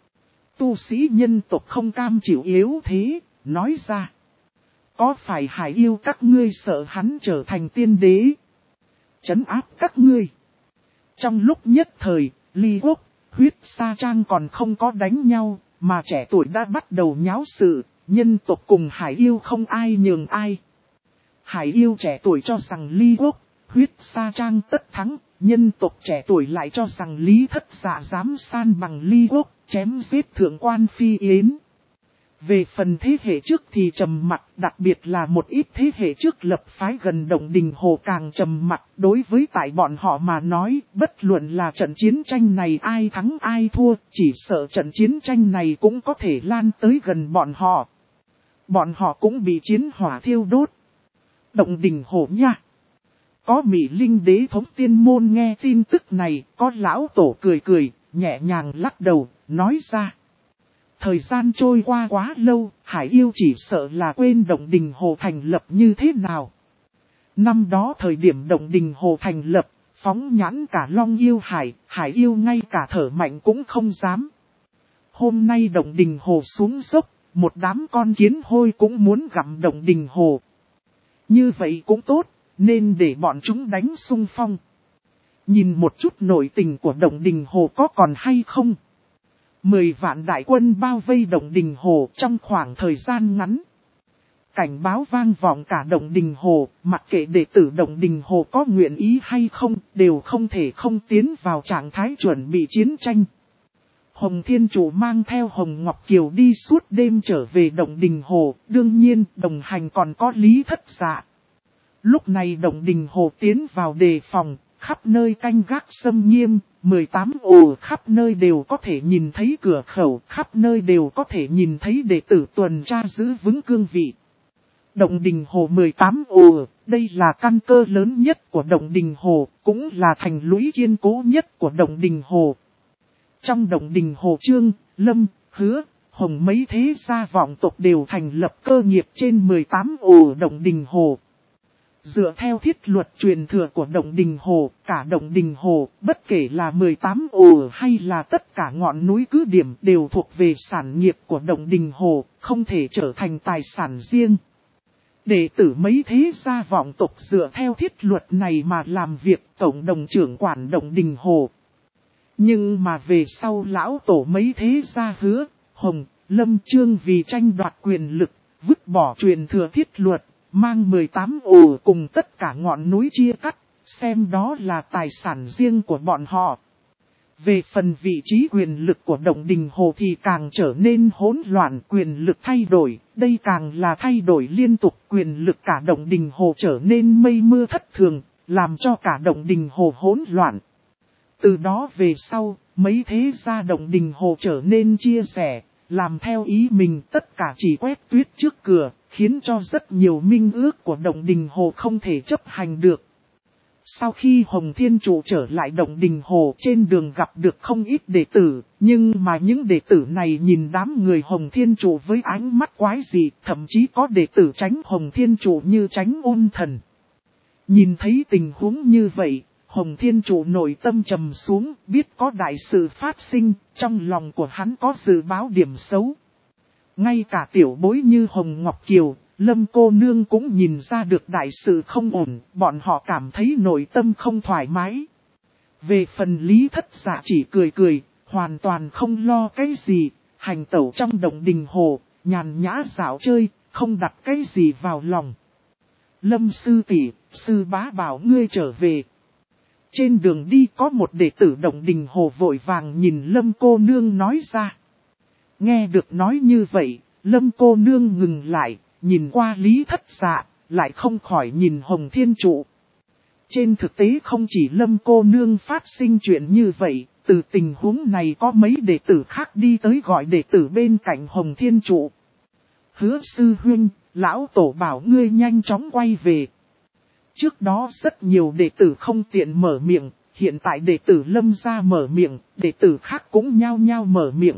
Tu sĩ nhân tộc không cam chịu yếu thế, nói ra. Có phải Hải Yêu các ngươi sợ hắn trở thành tiên đế? Trấn áp các ngươi. Trong lúc nhất thời, Ly Quốc, huyết sa trang còn không có đánh nhau, mà trẻ tuổi đã bắt đầu nháo sự, nhân tộc cùng Hải Yêu không ai nhường ai. Hải Yêu trẻ tuổi cho rằng Ly Quốc, huyết sa trang tất thắng, nhân tộc trẻ tuổi lại cho rằng Lý Thất Dạ dám san bằng Ly Quốc, chém giết thượng quan phi yến. Về phần thế hệ trước thì trầm mặc, đặc biệt là một ít thế hệ trước lập phái gần Động Đình Hồ càng trầm mặc. Đối với tại bọn họ mà nói, bất luận là trận chiến tranh này ai thắng ai thua, chỉ sợ trận chiến tranh này cũng có thể lan tới gần bọn họ. Bọn họ cũng bị chiến hỏa thiêu đốt. Động Đình Hồ nha! Có Mỹ Linh đế thống tiên môn nghe tin tức này, có lão tổ cười cười, nhẹ nhàng lắc đầu, nói ra. Thời gian trôi qua quá lâu, Hải Yêu chỉ sợ là quên Động Đình Hồ thành lập như thế nào. Năm đó thời điểm Động Đình Hồ thành lập, phóng nhãn cả Long Yêu Hải, Hải Yêu ngay cả thở mạnh cũng không dám. Hôm nay Động Đình Hồ xuống dốc, một đám con kiến hôi cũng muốn gặm Động Đình Hồ. Như vậy cũng tốt, nên để bọn chúng đánh xung phong. Nhìn một chút nội tình của Động Đình Hồ có còn hay không? 10 vạn đại quân bao vây Động Đình Hồ trong khoảng thời gian ngắn. Cảnh báo vang vọng cả Động Đình Hồ, mặc kệ đệ tử Động Đình Hồ có nguyện ý hay không, đều không thể không tiến vào trạng thái chuẩn bị chiến tranh. Hồng Thiên Chủ mang theo Hồng Ngọc Kiều đi suốt đêm trở về Động Đình Hồ, đương nhiên đồng hành còn có Lý Thất Dạ. Lúc này Động Đình Hồ tiến vào đề phòng, khắp nơi canh gác xâm nghiêm, 18 ổ khắp nơi đều có thể nhìn thấy cửa khẩu, khắp nơi đều có thể nhìn thấy đệ tử tuần tra giữ vững cương vị. Động Đình Hồ 18 ổ, đây là căn cơ lớn nhất của Động Đình Hồ, cũng là thành lũy kiên cố nhất của Động Đình Hồ. Trong Động Đình Hồ Trương, Lâm, Hứa, Hồng mấy thế gia vọng tộc đều thành lập cơ nghiệp trên 18 ổ Động Đình Hồ. Dựa theo thiết luật truyền thừa của Động Đình Hồ, cả Động Đình Hồ, bất kể là 18 ổ hay là tất cả ngọn núi cứ điểm đều thuộc về sản nghiệp của Động Đình Hồ, không thể trở thành tài sản riêng. Đệ tử mấy thế gia vọng tộc dựa theo thiết luật này mà làm việc cộng đồng trưởng quản Động Đình Hồ. Nhưng mà về sau lão tổ mấy thế gia Hứa, Hồng, Lâm Trương vì tranh đoạt quyền lực, vứt bỏ truyền thừa thiết luật, mang 18 ổ cùng tất cả ngọn núi chia cắt, xem đó là tài sản riêng của bọn họ. Về phần vị trí quyền lực của Động Đình Hồ thì càng trở nên hỗn loạn, quyền lực thay đổi, đây càng là thay đổi liên tục, quyền lực cả Động Đình Hồ trở nên mây mưa thất thường, làm cho cả Động Đình Hồ hỗn loạn. Từ đó về sau, mấy thế gia Động Đình Hồ trở nên chia sẻ, làm theo ý mình tất cả chỉ quét tuyết trước cửa, khiến cho rất nhiều minh ước của Động Đình Hồ không thể chấp hành được. Sau khi Hồng Thiên Trụ trở lại Động Đình Hồ trên đường gặp được không ít đệ tử, nhưng mà những đệ tử này nhìn đám người Hồng Thiên Trụ với ánh mắt quái dị, thậm chí có đệ tử tránh Hồng Thiên Trụ như tránh ôn thần. Nhìn thấy tình huống như vậy, Hồng Thiên Trụ nội tâm trầm xuống, biết có đại sự phát sinh, trong lòng của hắn có dự báo điểm xấu. Ngay cả tiểu bối như Hồng Ngọc Kiều, Lâm cô nương cũng nhìn ra được đại sự không ổn, bọn họ cảm thấy nội tâm không thoải mái. Về phần Lý Thất Dạ chỉ cười cười, hoàn toàn không lo cái gì, hành tẩu trong Động Đình Hồ, nhàn nhã dạo chơi, không đặt cái gì vào lòng. Lâm sư tỷ, sư bá bảo ngươi trở về. Trên đường đi có một đệ tử Động Đình Hồ vội vàng nhìn Lâm cô nương nói ra. Nghe được nói như vậy, Lâm cô nương ngừng lại, nhìn qua Lý Thất Dạ, lại không khỏi nhìn Hồng Thiên Trụ. Trên thực tế không chỉ Lâm cô nương phát sinh chuyện như vậy, từ tình huống này có mấy đệ tử khác đi tới gọi đệ tử bên cạnh Hồng Thiên Trụ. Hứa sư huynh, lão tổ bảo ngươi nhanh chóng quay về. Trước đó rất nhiều đệ tử không tiện mở miệng, hiện tại đệ tử Lâm ra mở miệng, đệ tử khác cũng nhao nhao mở miệng.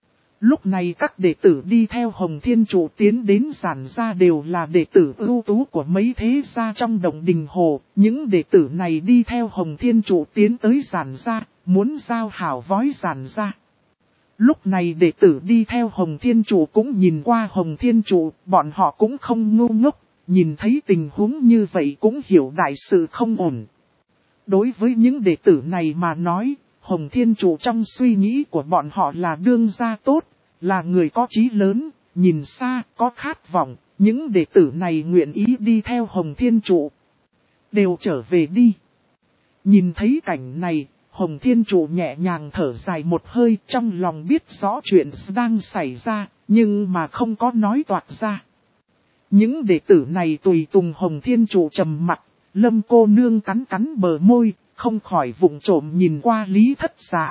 Lúc này các đệ tử đi theo Hồng Thiên Trụ tiến đến giản gia đều là đệ tử ưu tú của mấy thế gia trong Động Đình Hồ. Những đệ tử này đi theo Hồng Thiên Trụ tiến tới giản gia, muốn giao hảo vói giản gia. Lúc này đệ tử đi theo Hồng Thiên Trụ cũng nhìn qua Hồng Thiên Trụ, bọn họ cũng không ngu ngốc, nhìn thấy tình huống như vậy cũng hiểu đại sự không ổn. Đối với những đệ tử này mà nói, Hồng Thiên Trụ trong suy nghĩ của bọn họ là đương gia tốt, là người có chí lớn, nhìn xa, có khát vọng, những đệ tử này nguyện ý đi theo Hồng Thiên Trụ. Đều trở về đi. Nhìn thấy cảnh này, Hồng Thiên Trụ nhẹ nhàng thở dài một hơi, trong lòng biết rõ chuyện đang xảy ra, nhưng mà không có nói toạc ra. Những đệ tử này tùy tùng Hồng Thiên Trụ trầm mặt, Lâm cô nương cắn cắn bờ môi, không khỏi vụng trộm nhìn qua Lý Thất Dạ.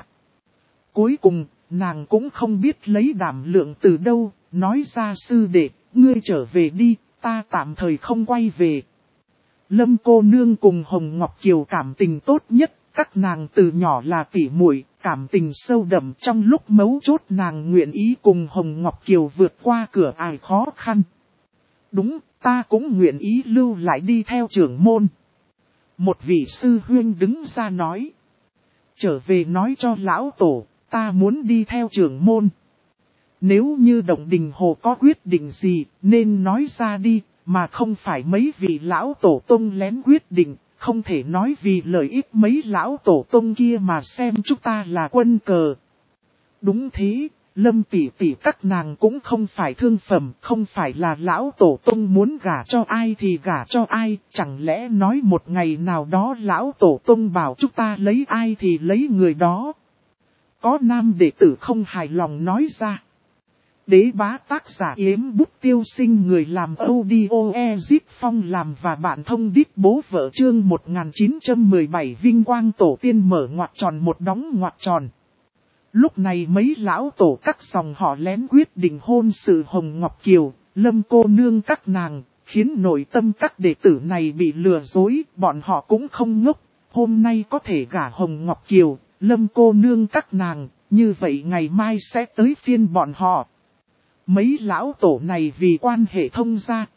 Cuối cùng, nàng cũng không biết lấy đảm lượng từ đâu, nói ra sư đệ, ngươi trở về đi, ta tạm thời không quay về. Lâm cô nương cùng Hồng Ngọc Kiều cảm tình tốt nhất, các nàng từ nhỏ là tỉ muội, cảm tình sâu đậm, trong lúc mấu chốt nàng nguyện ý cùng Hồng Ngọc Kiều vượt qua cửa ải khó khăn. Đúng, ta cũng nguyện ý lưu lại đi theo trưởng môn. Một vị sư huynh đứng ra nói. Trở về nói cho lão tổ, ta muốn đi theo trưởng môn. Nếu như Động Đình Hồ có quyết định gì, nên nói ra đi, mà không phải mấy vị lão tổ tông lén quyết định, không thể nói vì lợi ích mấy lão tổ tông kia mà xem chúng ta là quân cờ. Đúng thế, Lâm tỷ tỷ các nàng cũng không phải thương phẩm, không phải là lão tổ tông muốn gả cho ai thì gả cho ai, chẳng lẽ nói một ngày nào đó lão tổ tông bảo chúng ta lấy ai thì lấy người đó. Có nam đệ tử không hài lòng nói ra. Đế bá tác giả Yếm Bút Tiêu Sinh, người làm audio Ezip Phong làm và bạn thông đít bố vợ, chương 1917 vinh quang tổ tiên mở ngoặc tròn một đóng ngoặc tròn. Lúc này mấy lão tổ các dòng họ lén quyết định hôn sự Hồng Ngọc Kiều, Lâm cô nương các nàng, khiến nội tâm các đệ tử này bị lừa dối, bọn họ cũng không ngốc. Hôm nay có thể gả Hồng Ngọc Kiều, Lâm cô nương các nàng, như vậy ngày mai sẽ tới phiên bọn họ. Mấy lão tổ này vì quan hệ thông gia,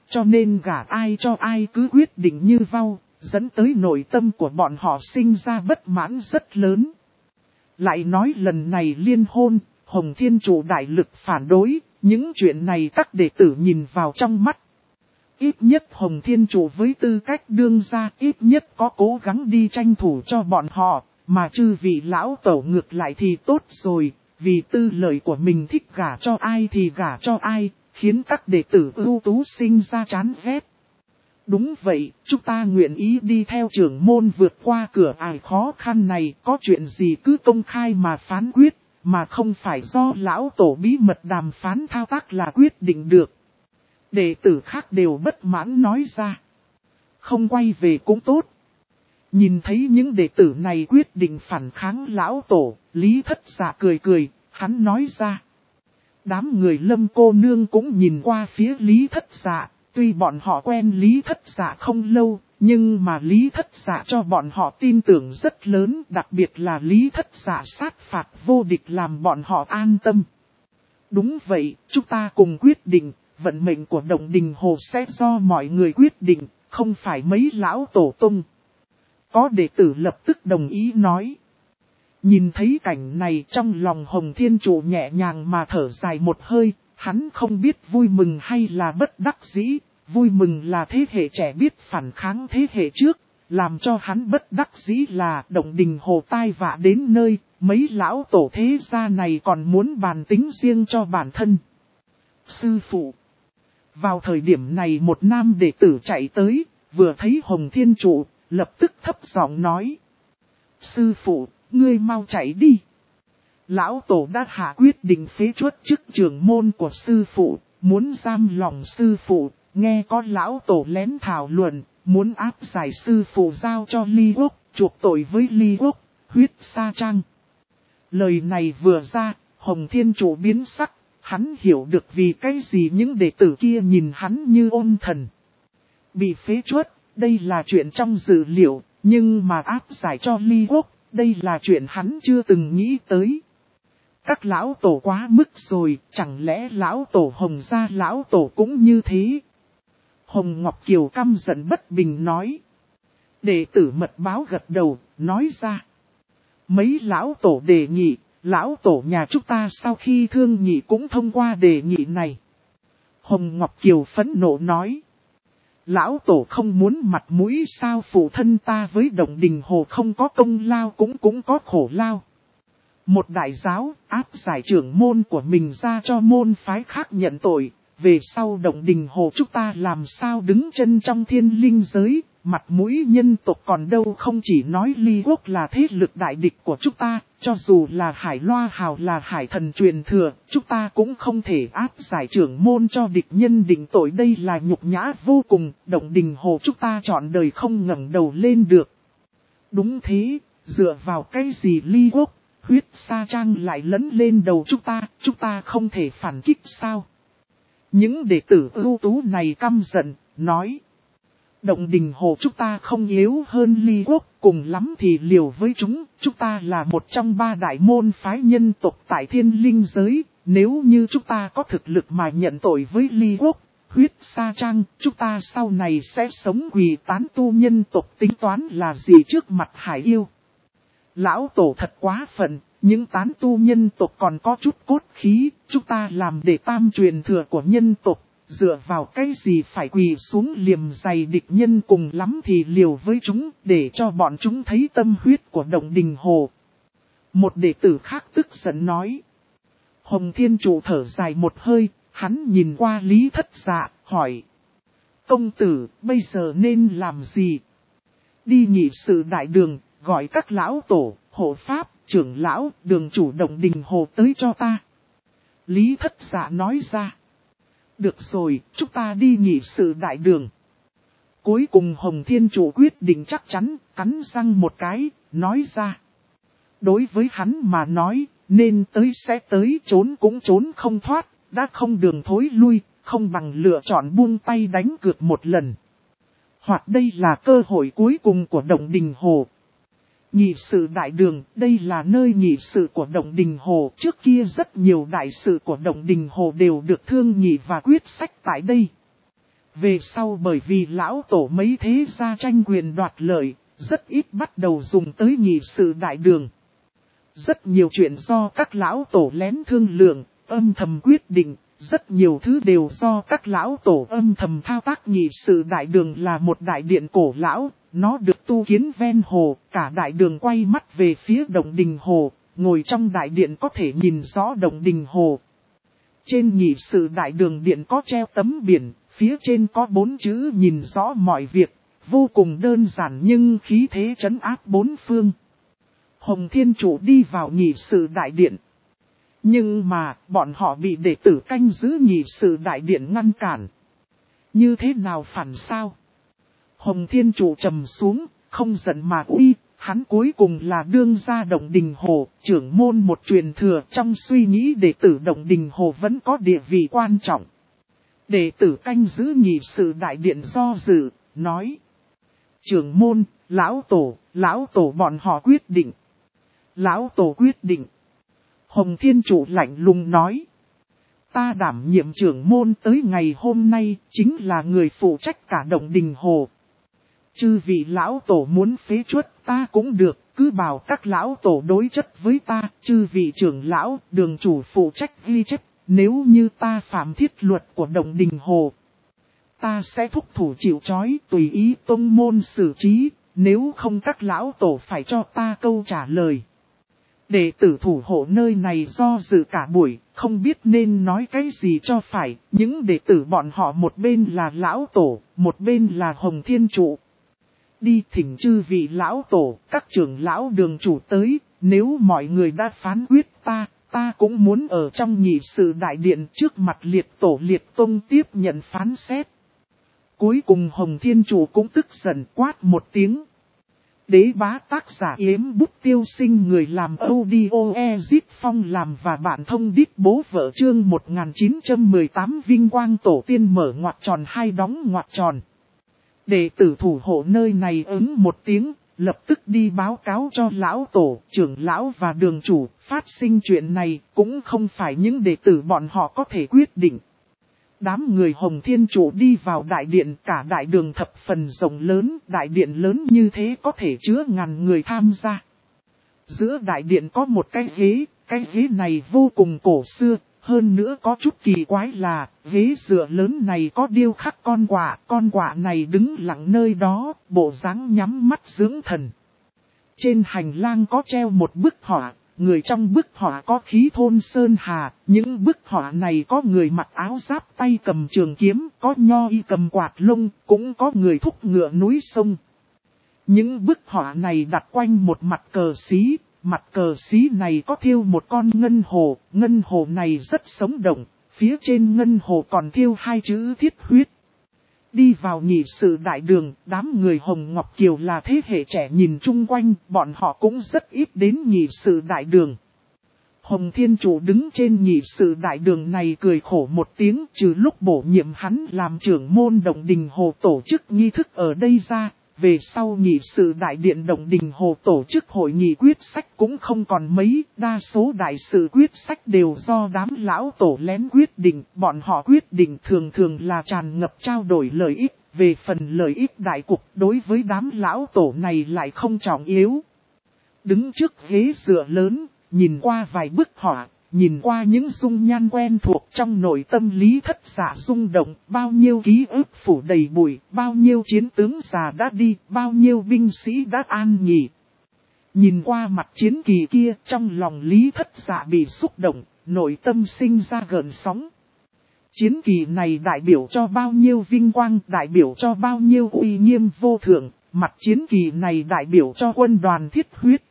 cho nên gả ai cho ai cứ quyết định như vau, dẫn tới nội tâm của bọn họ sinh ra bất mãn rất lớn. Lại nói lần này liên hôn, Hồng Thiên Chủ đại lực phản đối, những chuyện này các đệ tử nhìn vào trong mắt. Ít nhất Hồng Thiên Chủ với tư cách đương gia ít nhất có cố gắng đi tranh thủ cho bọn họ, mà chư vị lão tổ ngược lại thì tốt rồi, vì tư lợi của mình thích gả cho ai thì gả cho ai, khiến các đệ tử ưu tú sinh ra chán ghét. Đúng vậy, chúng ta nguyện ý đi theo trưởng môn vượt qua cửa ải khó khăn này, có chuyện gì cứ công khai mà phán quyết, mà không phải do lão tổ bí mật đàm phán thao tác là quyết định được. Đệ tử khác đều bất mãn nói ra. Không quay về cũng tốt. Nhìn thấy những đệ tử này quyết định phản kháng lão tổ, Lý Thất Dạ cười cười, hắn nói ra. Đám người Lâm cô nương cũng nhìn qua phía Lý Thất Dạ, tuy bọn họ quen Lý Thất Dạ không lâu, nhưng mà Lý Thất Dạ cho bọn họ tin tưởng rất lớn, đặc biệt là Lý Thất Dạ sát phạt vô địch làm bọn họ an tâm. Đúng vậy, chúng ta cùng quyết định, vận mệnh của Động Đình Hồ sẽ do mọi người quyết định, không phải mấy lão tổ tung. Có đệ tử lập tức đồng ý nói. Nhìn thấy cảnh này trong lòng Hồng Thiên Chủ nhẹ nhàng mà thở dài một hơi, hắn không biết vui mừng hay là bất đắc dĩ, vui mừng là thế hệ trẻ biết phản kháng thế hệ trước, làm cho hắn bất đắc dĩ là Động Đình Hồ tai vạ đến nơi, mấy lão tổ thế gia này còn muốn bàn tính riêng cho bản thân. Sư phụ. Vào thời điểm này một nam đệ tử chạy tới, vừa thấy Hồng Thiên Chủ, lập tức thấp giọng nói. Sư phụ, ngươi mau chạy đi. Lão tổ đã hạ quyết định phế truất chức trưởng môn của sư phụ, muốn giam lòng sư phụ, nghe có lão tổ lén thảo luận, muốn áp giải sư phụ giao cho Ly Quốc, chuộc tội với Ly Quốc, huyết sa trăng. Lời này vừa ra, Hồng Thiên Chủ biến sắc, hắn hiểu được vì cái gì những đệ tử kia nhìn hắn như ôn thần. Bị phế truất, đây là chuyện trong dự liệu, nhưng mà áp giải cho Ly Quốc, đây là chuyện hắn chưa từng nghĩ tới. Các lão tổ quá mức rồi, chẳng lẽ lão tổ Hồng gia lão tổ cũng như thế? Hồng Ngọc Kiều căm giận bất bình nói. Đệ tử mật báo gật đầu, nói ra. Mấy lão tổ đề nghị, lão tổ nhà chúng ta sau khi thương nghị cũng thông qua đề nghị này. Hồng Ngọc Kiều phẫn nộ nói. Lão tổ không muốn mặt mũi sao phụ thân ta với Động Đình Hồ không có công lao cũng có khổ lao. Một đại giáo áp giải trưởng môn của mình ra cho môn phái khác nhận tội, về sau Động Đình Hồ chúng ta làm sao đứng chân trong thiên linh giới, mặt mũi nhân tộc còn đâu không chỉ nói Ly Quốc là thế lực đại địch của chúng ta, cho dù là Hải Loa Hào là hải thần truyền thừa, chúng ta cũng không thể áp giải trưởng môn cho địch nhân định tội, đây là nhục nhã vô cùng, Động Đình Hồ chúng ta chọn đời không ngẩng đầu lên được. Đúng thế, dựa vào cái gì Ly Quốc, huyết sa trang lại lấn lên đầu chúng ta không thể phản kích sao? Những đệ tử ưu tú này căm giận, nói. Động Đình Hồ chúng ta không yếu hơn Ly Quốc, cùng lắm thì liều với chúng ta là một trong ba đại môn phái nhân tộc tại thiên linh giới, nếu như chúng ta có thực lực mà nhận tội với Ly Quốc, huyết sa trang, chúng ta sau này sẽ sống quỳ tán tu nhân tộc tính toán là gì trước mặt hải yêu. Lão tổ thật quá phận, những tán tu nhân tộc còn có chút cốt khí, chúng ta làm để tam truyền thừa của nhân tộc, dựa vào cái gì phải quỳ xuống liềm giày địch nhân, cùng lắm thì liều với chúng, để cho bọn chúng thấy tâm huyết của Động Đình Hồ. Một đệ tử khác tức giận nói. Hồng Thiên Chủ thở dài một hơi, hắn nhìn qua Lý Thất Dạ, hỏi. Công tử, bây giờ nên làm gì? Đi nghị sự đại đường, gọi các lão tổ, hộ pháp, trưởng lão, đường chủ Động Đình Hồ tới cho ta. Lý Thất Dạ nói ra. Được rồi, chúng ta đi nghị sự đại đường. Cuối cùng Hồng Thiên Chủ quyết định chắc chắn, cắn răng một cái, nói ra. Đối với hắn mà nói, nên tới sẽ tới, trốn cũng trốn không thoát, đã không đường thối lui, không bằng lựa chọn buông tay đánh cược một lần. Hoặc đây là cơ hội cuối cùng của Động Đình Hồ. Nghị sự đại đường, đây là nơi nghị sự của Động Đình Hồ. Trước kia rất nhiều đại sự của Động Đình Hồ đều được thương nghị và quyết sách tại đây. Về sau bởi vì lão tổ mấy thế gia tranh quyền đoạt lợi, rất ít bắt đầu dùng tới nghị sự đại đường. Rất nhiều chuyện do các lão tổ lén thương lượng, âm thầm quyết định, rất nhiều thứ đều do các lão tổ âm thầm thao tác. Nghị sự đại đường là một đại điện cổ lão, nó được tu kiến ven hồ, cả đại đường quay mắt về phía động đình hồ, ngồi trong đại điện có thể nhìn rõ động đình hồ. Trên nghị sự đại đường điện có treo tấm biển, phía trên có 4 chữ nhìn rõ mọi việc, vô cùng đơn giản nhưng khí thế trấn áp bốn phương. Hồng Thiên Chủ đi vào nghị sự đại điện. Nhưng mà, bọn họ bị đệ tử canh giữ nghị sự đại điện ngăn cản. Như thế nào phản sao? Hồng Thiên Chủ trầm xuống, không giận mà uy, hắn cuối cùng là đương gia Động Đình Hồ, trưởng môn một truyền thừa. Trong suy nghĩ đệ tử Động Đình Hồ vẫn có địa vị quan trọng. Đệ tử canh giữ nghị sự đại điện do dự, nói. Trưởng môn, lão tổ bọn họ quyết định. Lão tổ quyết định. Hồng Thiên Chủ lạnh lùng nói. Ta đảm nhiệm trưởng môn tới ngày hôm nay chính là người phụ trách cả Động Đình Hồ. Chư vị lão tổ muốn phế truất ta cũng được, cứ bảo các lão tổ đối chất với ta. Chư vị trưởng lão, đường chủ phụ trách ghi chép, nếu như ta phạm thiết luật của Động Đình Hồ, ta sẽ thúc thủ chịu trói tùy ý tông môn xử trí, nếu không các lão tổ phải cho ta câu trả lời. Đệ tử thủ hộ nơi này do dự cả buổi, không biết nên nói cái gì cho phải. Những đệ tử bọn họ một bên là lão tổ, một bên là Hồng Thiên Trụ. Đi thỉnh chư vị lão tổ, các trưởng lão đường chủ tới, nếu mọi người đã phán quyết ta cũng muốn ở trong nghị sự đại điện trước mặt liệt tổ liệt tông tiếp nhận phán xét. Cuối cùng Hồng Thiên Chủ cũng tức giận quát một tiếng. Đế bá tác giả Yếm Bút Tiêu Sinh, người làm audio Ezip Phong làm và bạn thông đít bố vợ. Chương 1918 Vinh Quang Tổ Tiên mở ngoặc tròn hai đóng ngoặc tròn. Đệ tử thủ hộ nơi này ứng một tiếng, lập tức đi báo cáo cho lão tổ, trưởng lão và đường chủ. Phát sinh chuyện này cũng không phải những đệ tử bọn họ có thể quyết định. Đám người Hồng Thiên Chủ đi vào đại điện, cả đại đường thập phần rộng lớn, đại điện lớn như thế có thể chứa ngàn người tham gia. Giữa đại điện có một cái ghế này vô cùng cổ xưa, hơn nữa có chút kỳ quái là, ghế dựa lớn này có điêu khắc con quạ này đứng lặng nơi đó, bộ dáng nhắm mắt dưỡng thần. Trên hành lang có treo một bức họa. Người trong bức họa có khí thôn sơn hà, những bức họa này có người mặc áo giáp tay cầm trường kiếm, có nho y cầm quạt lông, cũng có người thúc ngựa núi sông. Những bức họa này đặt quanh một mặt cờ xí này có thiêu một con ngân hồ này rất sống động, phía trên ngân hồ còn thiêu hai chữ thiết huyết. Đi vào nghị sự đại đường, đám người Hồng Ngọc Kiều là thế hệ trẻ nhìn chung quanh, bọn họ cũng rất ít đến nghị sự đại đường. Hồng Thiên Chủ đứng trên nghị sự đại đường này cười khổ một tiếng, trừ lúc bổ nhiệm hắn làm trưởng môn Động Đình Hồ tổ chức nghi thức ở đây ra, về sau nghị sự đại điện Động Đình Hồ tổ chức hội nghị quyết sách cũng không còn mấy, đa số đại sự quyết sách đều do đám lão tổ lén quyết định, bọn họ quyết định thường là tràn ngập trao đổi lợi ích, về phần lợi ích đại cục đối với đám lão tổ này lại không trọng yếu. Đứng trước ghế dựa lớn, nhìn qua vài bức họa, nhìn qua những dung nhan quen thuộc trong nội tâm Lý Thất Dạ rung động, bao nhiêu ký ức phủ đầy bụi, bao nhiêu chiến tướng già đã đi, bao nhiêu binh sĩ đã an nghỉ. Nhìn qua mặt chiến kỳ kia, trong lòng Lý Thất Dạ bị xúc động, nội tâm sinh ra gợn sóng. Chiến kỳ này đại biểu cho bao nhiêu vinh quang, đại biểu cho bao nhiêu uy nghiêm vô thượng, mặt chiến kỳ này đại biểu cho quân đoàn thiết huyết.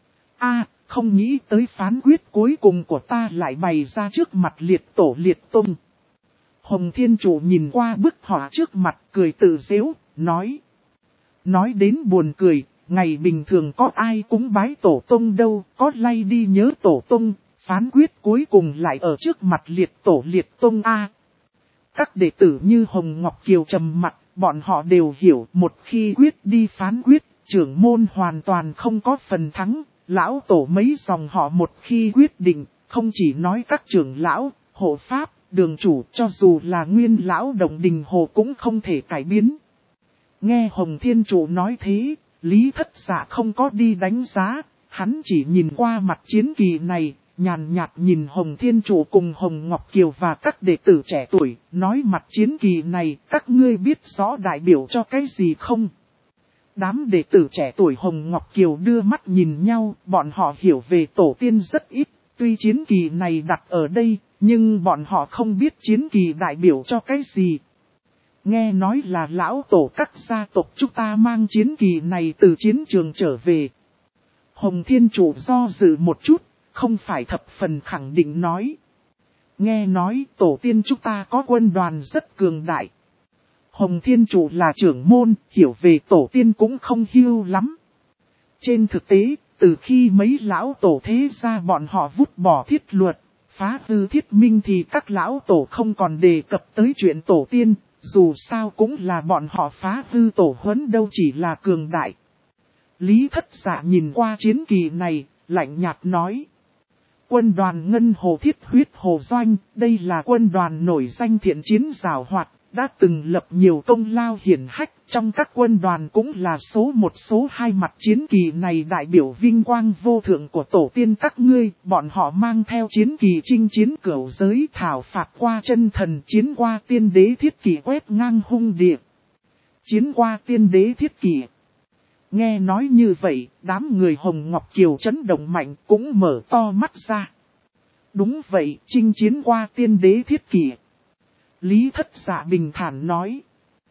Không nghĩ tới phán quyết cuối cùng của ta lại bày ra trước mặt liệt tổ liệt tông. Hồng Thiên Chủ nhìn qua bức họa trước mặt cười tự giễu, nói. Nói đến buồn cười, ngày bình thường có ai cúng bái tổ tông đâu, có lay đi nhớ tổ tông, phán quyết cuối cùng lại ở trước mặt liệt tổ liệt tông a. Các đệ tử như Hồng Ngọc Kiều trầm mặt, bọn họ đều hiểu một khi quyết đi phán quyết, trưởng môn hoàn toàn không có phần thắng. Lão tổ mấy dòng họ một khi quyết định, không chỉ nói các trưởng lão, hộ pháp, đường chủ cho dù là nguyên lão Động Đình Hồ cũng không thể cải biến. Nghe Hồng Thiên Chủ nói thế, Lý Thất Dạ không có đi đánh giá, hắn chỉ nhìn qua mặt chiến kỳ này, nhàn nhạt nhìn Hồng Thiên Chủ cùng Hồng Ngọc Kiều và các đệ tử trẻ tuổi, nói mặt chiến kỳ này các ngươi biết rõ đại biểu cho cái gì không? Đám đệ tử trẻ tuổi Hồng Ngọc Kiều đưa mắt nhìn nhau, bọn họ hiểu về tổ tiên rất ít, tuy chiến kỳ này đặt ở đây, nhưng bọn họ không biết chiến kỳ đại biểu cho cái gì. Nghe nói là lão tổ các gia tộc chúng ta mang chiến kỳ này từ chiến trường trở về. Hồng Thiên Chủ do dự một chút, không phải thập phần khẳng định nói. Nghe nói tổ tiên chúng ta có quân đoàn rất cường đại. Hồng Thiên Chủ là trưởng môn, hiểu về tổ tiên cũng không hiu lắm. Trên thực tế, từ khi mấy lão tổ thế ra bọn họ vứt bỏ thiết luật, phá hư thiết minh thì các lão tổ không còn đề cập tới chuyện tổ tiên, dù sao cũng là bọn họ phá hư tổ huấn đâu chỉ là cường đại. Lý Thất Dạ nhìn qua chiến kỳ này, lạnh nhạt nói. Quân đoàn Ngân Hồ Thiết Huyết Hồ Doanh, đây là quân đoàn nổi danh thiện chiến giàu hoạt, đã từng lập nhiều công lao hiển hách, trong các quân đoàn cũng là số một số hai mặt chiến kỳ này đại biểu vinh quang vô thượng của tổ tiên các ngươi, bọn họ mang theo chiến kỳ chinh chiến cửu giới thảo phạt qua chân thần chiến qua tiên đế thiết kỷ quét ngang hung địa. Chiến qua tiên đế thiết kỷ. Nghe nói như vậy, đám người Hồng Ngọc Kiều chấn động mạnh cũng mở to mắt ra. Đúng vậy, chinh chiến qua tiên đế thiết kỷ. Lý Thất Dạ bình thản nói.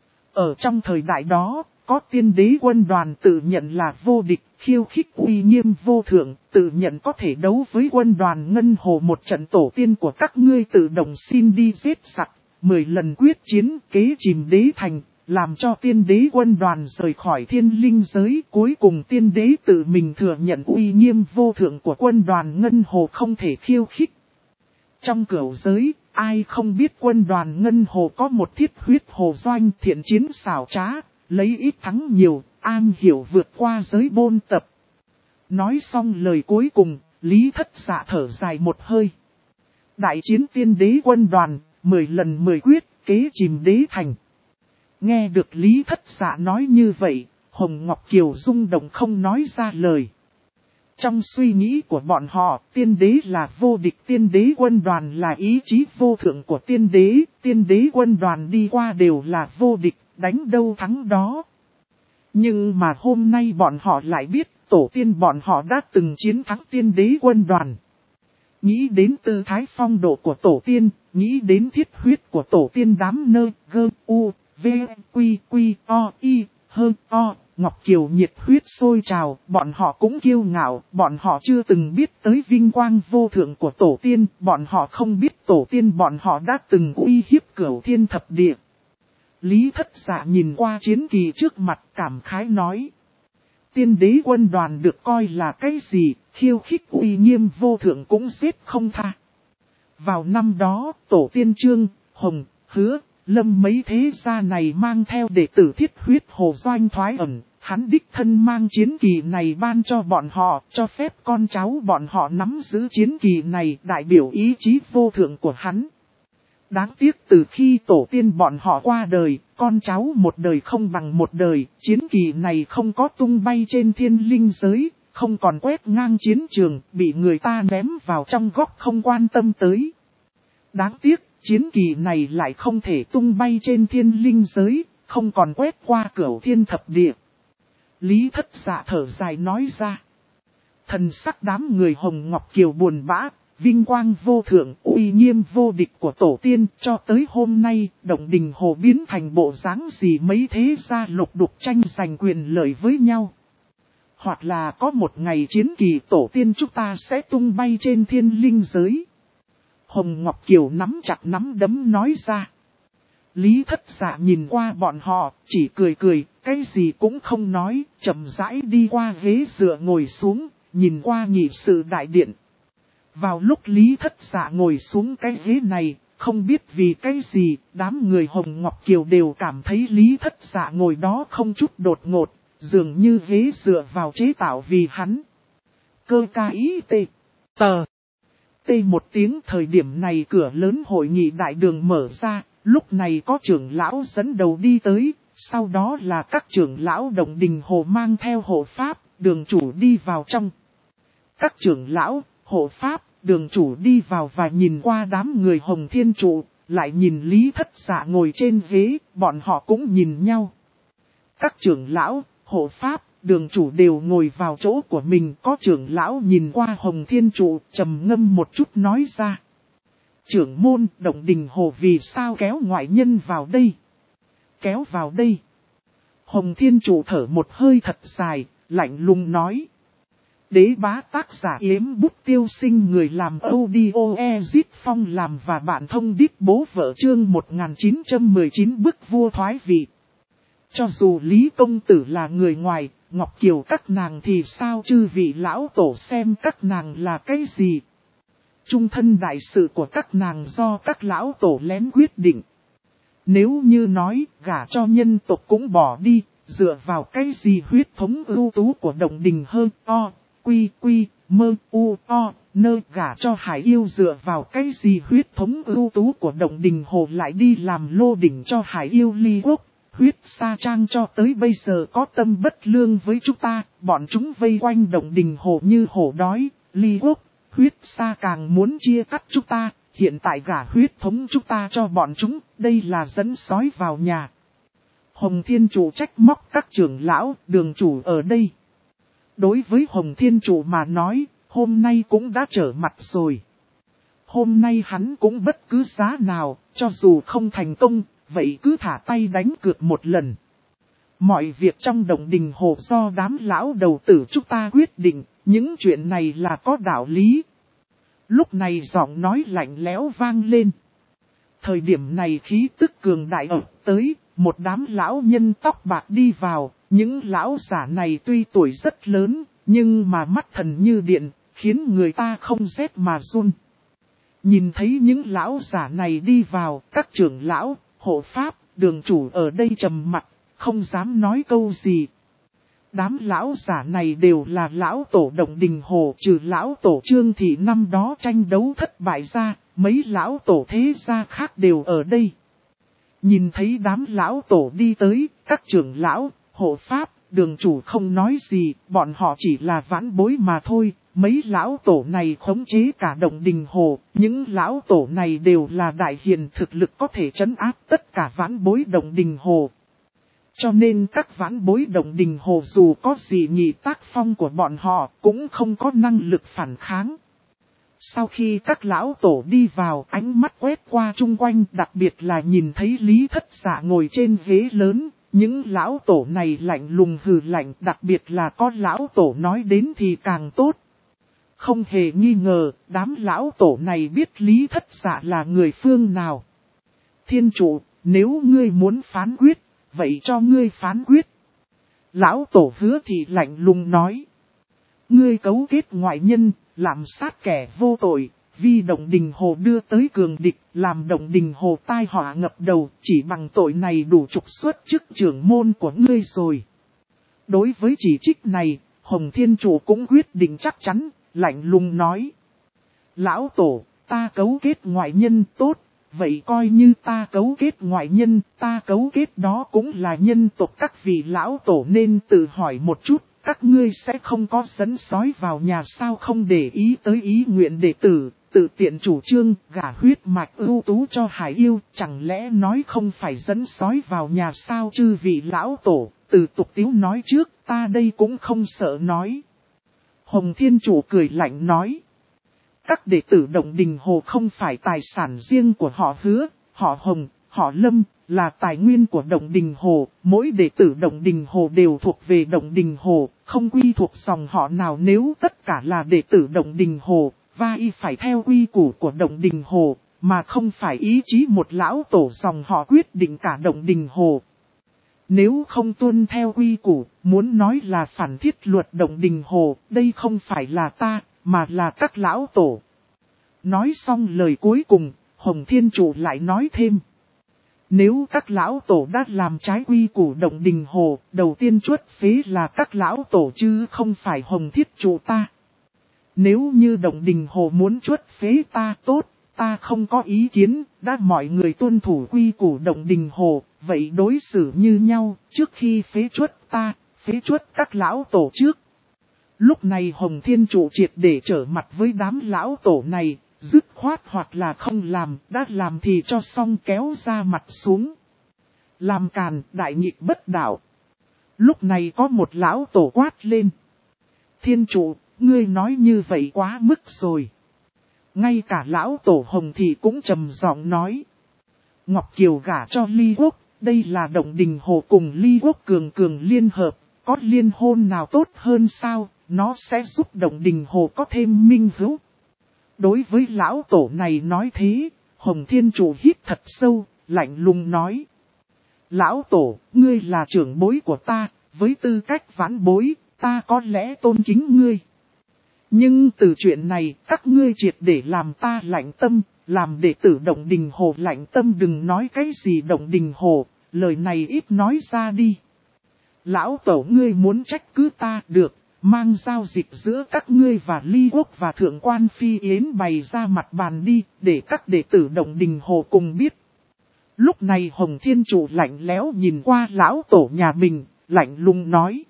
Ở trong thời đại đó, có tiên đế quân đoàn tự nhận là vô địch, khiêu khích uy nghiêm vô thượng, tự nhận có thể đấu với quân đoàn Ngân Hồ một trận tổ tiên của các ngươi tự động xin đi giết sặc, 10 lần quyết chiến kế chìm đế thành, làm cho tiên đế quân đoàn rời khỏi thiên linh giới. Cuối cùng tiên đế tự mình thừa nhận uy nghiêm vô thượng của quân đoàn Ngân Hồ không thể khiêu khích. Trong cửu giới, ai không biết quân đoàn Ngân Hồ có một thiết huyết hồ doanh thiện chiến xảo trá, lấy ít thắng nhiều, an hiểu vượt qua giới bôn tập. Nói xong lời cuối cùng, Lý Thất Dạ thở dài một hơi. Đại chiến tiên đế quân đoàn, 10 lần 10 quyết, kế chìm đế thành. Nghe được Lý Thất Dạ nói như vậy, Hồng Ngọc Kiều rung động không nói ra lời. Trong suy nghĩ của bọn họ, tiên đế là vô địch, tiên đế quân đoàn là ý chí vô thượng của tiên đế quân đoàn đi qua đều là vô địch, đánh đâu thắng đó. Nhưng mà hôm nay bọn họ lại biết, tổ tiên bọn họ đã từng chiến thắng tiên đế quân đoàn. Nghĩ đến tư thái phong độ của tổ tiên, nghĩ đến thiết huyết của tổ tiên đám nơ, gơ, u, v, quy, quy, o, y, hơn, o. Ngọc Kiều nhiệt huyết sôi trào, bọn họ cũng kiêu ngạo, bọn họ chưa từng biết tới vinh quang vô thượng của tổ tiên, bọn họ không biết tổ tiên bọn họ đã từng uy hiếp cửu thiên thập địa. Lý Thất Dạ nhìn qua chiến kỳ trước mặt cảm khái nói. Tiên đế quân đoàn được coi là cái gì, khiêu khích uy nghiêm vô thượng cũng giết không tha. Vào năm đó, tổ tiên Trương, Hồng, Hứa, Lâm mấy thế gia này mang theo đệ tử thiết huyết hồ doanh thoái ẩn, hắn đích thân mang chiến kỳ này ban cho bọn họ, cho phép con cháu bọn họ nắm giữ chiến kỳ này đại biểu ý chí vô thượng của hắn. Đáng tiếc từ khi tổ tiên bọn họ qua đời, con cháu một đời không bằng một đời, chiến kỳ này không có tung bay trên thiên linh giới, không còn quét ngang chiến trường, bị người ta ném vào trong góc không quan tâm tới. Đáng tiếc, chiến kỳ này lại không thể tung bay trên thiên linh giới, không còn quét qua cửu thiên thập địa. Lý Thất Dạ thở dài nói ra. Thần sắc đám người Hồng Ngọc Kiều buồn bã, vinh quang vô thượng, uy nghiêm vô địch của tổ tiên, cho tới hôm nay, Động Đình Hồ biến thành bộ dáng gì mấy thế gia lục đục tranh giành quyền lợi với nhau. Hoặc là có một ngày chiến kỳ tổ tiên chúng ta sẽ tung bay trên thiên linh giới. Hồng Ngọc Kiều nắm chặt nắm đấm nói ra. Lý Thất Dạ nhìn qua bọn họ, chỉ cười cười, cái gì cũng không nói, chậm rãi đi qua ghế dựa ngồi xuống, nhìn qua nghị sự đại điện. Vào lúc Lý Thất Dạ ngồi xuống cái ghế này, không biết vì cái gì, đám người Hồng Ngọc Kiều đều cảm thấy Lý Thất Dạ ngồi đó không chút đột ngột, dường như ghế dựa vào chế tạo vì hắn. Cơ ca ý tê, tờ. tê một tiếng, thời điểm này cửa lớn hội nghị đại đường mở ra, lúc này có trưởng lão dẫn đầu đi tới, sau đó là các trưởng lão Động Đình Hồ mang theo hộ pháp, đường chủ đi vào trong. Các trưởng lão, hộ pháp, đường chủ đi vào và nhìn qua đám người Hồng Thiên Trụ, lại nhìn Lý Thất Dạ ngồi trên ghế, bọn họ cũng nhìn nhau. Các trưởng lão, hộ pháp, đường chủ đều ngồi vào chỗ của mình, có trưởng lão nhìn qua Hồng Thiên Trụ, trầm ngâm một chút nói ra. Trưởng môn, Động Đình Hồ vì sao kéo ngoại nhân vào đây? Kéo vào đây. Hồng Thiên Trụ thở một hơi thật dài, lạnh lùng nói. Đế bá tác giả Yếm Bút Tiêu Sinh, người làm audio Ezit Phong làm và bạn thông đít bố vợ, chương 1919 bức vua thoái vị. Cho dù Lý Công Tử là người ngoài, Ngọc Kiều các nàng thì sao chứ, vị lão tổ xem các nàng là cái gì? Trung thân đại sự của các nàng do các lão tổ lén quyết định. Nếu như nói gả cho nhân tộc cũng bỏ đi, dựa vào cái gì huyết thống ưu tú của Động Đình hơn o, quy, mơ, u, o, nơ, gả cho Hải Yêu dựa vào cái gì huyết thống ưu tú của Động Đình Hồ lại đi làm lô đỉnh cho Hải Yêu ly quốc. Huyết Sa Trang cho tới bây giờ có tâm bất lương với chúng ta, bọn chúng vây quanh Động Đình Hồ như hổ đói, ly quốc, Huyết Sa càng muốn chia cắt chúng ta, hiện tại gả huyết thống chúng ta cho bọn chúng, đây là dẫn sói vào nhà. Hồng Thiên Trụ trách móc các trưởng lão, đường chủ ở đây. Đối với Hồng Thiên Trụ mà nói, hôm nay cũng đã trở mặt rồi. Hôm nay hắn cũng bất cứ giá nào, cho dù không thành công, vậy cứ thả tay đánh cược một lần. Mọi việc trong Động Đình Hồ do đám lão đầu tử chúng ta quyết định, những chuyện này là có đạo lý. Lúc này giọng nói lạnh lẽo vang lên. Thời điểm này khí tức cường đại ập tới, một đám lão nhân tóc bạc đi vào, những lão giả này tuy tuổi rất lớn, nhưng mà mắt thần như điện, khiến người ta không rét mà run. Nhìn thấy những lão giả này đi vào, các trưởng lão, hộ pháp, đường chủ ở đây trầm mặt, không dám nói câu gì. Đám lão giả này đều là lão tổ Động Đình Hồ, trừ lão tổ Trương Thị năm đó tranh đấu thất bại ra, mấy lão tổ thế gia khác đều ở đây. Nhìn thấy đám lão tổ đi tới, các trưởng lão, hộ pháp, đường chủ không nói gì, bọn họ chỉ là vãn bối mà thôi. Mấy lão tổ này khống chế cả Động Đình Hồ, những lão tổ này đều là đại hiền thực lực có thể trấn áp tất cả vãn bối Động Đình Hồ. Cho nên các vãn bối Động Đình Hồ dù có gì nhị tác phong của bọn họ cũng không có năng lực phản kháng. Sau khi các lão tổ đi vào, ánh mắt quét qua chung quanh, đặc biệt là nhìn thấy Lý Thất Dạ ngồi trên ghế lớn, những lão tổ này lạnh lùng hừ lạnh, đặc biệt là có lão tổ nói đến thì càng tốt. Không hề nghi ngờ, đám lão tổ này biết Lý Thất Dạ là người phương nào. Thiên chủ, nếu ngươi muốn phán quyết, vậy cho ngươi phán quyết. Lão tổ Hứa Thị lạnh lùng nói. Ngươi cấu kết ngoại nhân, làm sát kẻ vô tội, vì Động Đình Hồ đưa tới cường địch, làm Động Đình Hồ tai họa ngập đầu, chỉ bằng tội này đủ trục xuất chức trưởng môn của ngươi rồi. Đối với chỉ trích này, Hồng Thiên Chủ cũng quyết định chắc chắn, lạnh lùng nói. Lão tổ, ta cấu kết ngoại nhân tốt, vậy coi như ta cấu kết ngoại nhân, ta cấu kết đó cũng là nhân tộc, các vị lão tổ nên tự hỏi một chút. Các ngươi sẽ không có dẫn sói vào nhà sao, không để ý tới ý nguyện đệ tử, tự tiện chủ trương, gả huyết mạch ưu tú cho Hải Yêu, chẳng lẽ nói không phải dẫn sói vào nhà sao chứ, vị lão tổ, từ tục tiếu nói trước, ta đây cũng không sợ nói. Hồng Thiên Chủ cười lạnh nói, các đệ tử Động Đình Hồ không phải tài sản riêng của họ Hứa, họ Hồng, họ Lâm, là tài nguyên của Động Đình Hồ, mỗi đệ tử Động Đình Hồ đều thuộc về Động Đình Hồ, không quy thuộc dòng họ nào. Nếu tất cả là đệ tử Động Đình Hồ, vai phải theo quy củ của Động Đình Hồ, mà không phải ý chí một lão tổ dòng họ quyết định cả Động Đình Hồ. Nếu không tuân theo quy củ, muốn nói là phản thiết luật Động Đình Hồ, đây không phải là ta, mà là các lão tổ. Nói xong lời cuối cùng, Hồng Thiên Chủ lại nói thêm. Nếu các lão tổ đã làm trái quy củ Động Đình Hồ, đầu tiên chuất phế là các lão tổ chứ không phải Hồng Thiết Chủ ta. Nếu như Động Đình Hồ muốn chuất phế ta tốt, ta không có ý kiến, đã mọi người tuân thủ quy củ Động Đình Hồ, vậy đối xử như nhau, trước khi phế chuất ta, phế chuất các lão tổ trước. Lúc này Hồng Thiên Trụ triệt để trở mặt với đám lão tổ này, dứt khoát hoặc là không làm, đã làm thì cho xong kéo ra mặt xuống. Làm càn, đại nghịch bất đạo. Lúc này có một lão tổ quát lên. Thiên Trụ, ngươi nói như vậy quá mức rồi. Ngay cả lão tổ Hồng Thị cũng trầm giọng nói. Ngọc Kiều gả cho Ly Quốc, đây là Động Đình Hồ cùng Ly Quốc cường cường liên hợp, có liên hôn nào tốt hơn sao, nó sẽ giúp Động Đình Hồ có thêm minh hữu. Đối với lão tổ này nói thế, Hồng Thiên Trụ hít thật sâu, lạnh lùng nói. Lão tổ, ngươi là trưởng bối của ta, với tư cách vãn bối, ta có lẽ tôn kính ngươi. Nhưng từ chuyện này, các ngươi triệt để làm ta lạnh tâm, làm đệ tử Động Đình Hồ lạnh tâm, đừng nói cái gì Động Đình Hồ, lời này ít nói ra đi. Lão tổ ngươi muốn trách cứ ta được, mang giao dịch giữa các ngươi và Ly Quốc và Thượng quan Phi Yến bày ra mặt bàn đi, để các đệ tử Động Đình Hồ cùng biết. Lúc này Hồng Thiên Trụ lạnh lẽo nhìn qua lão tổ nhà mình, lạnh lùng nói.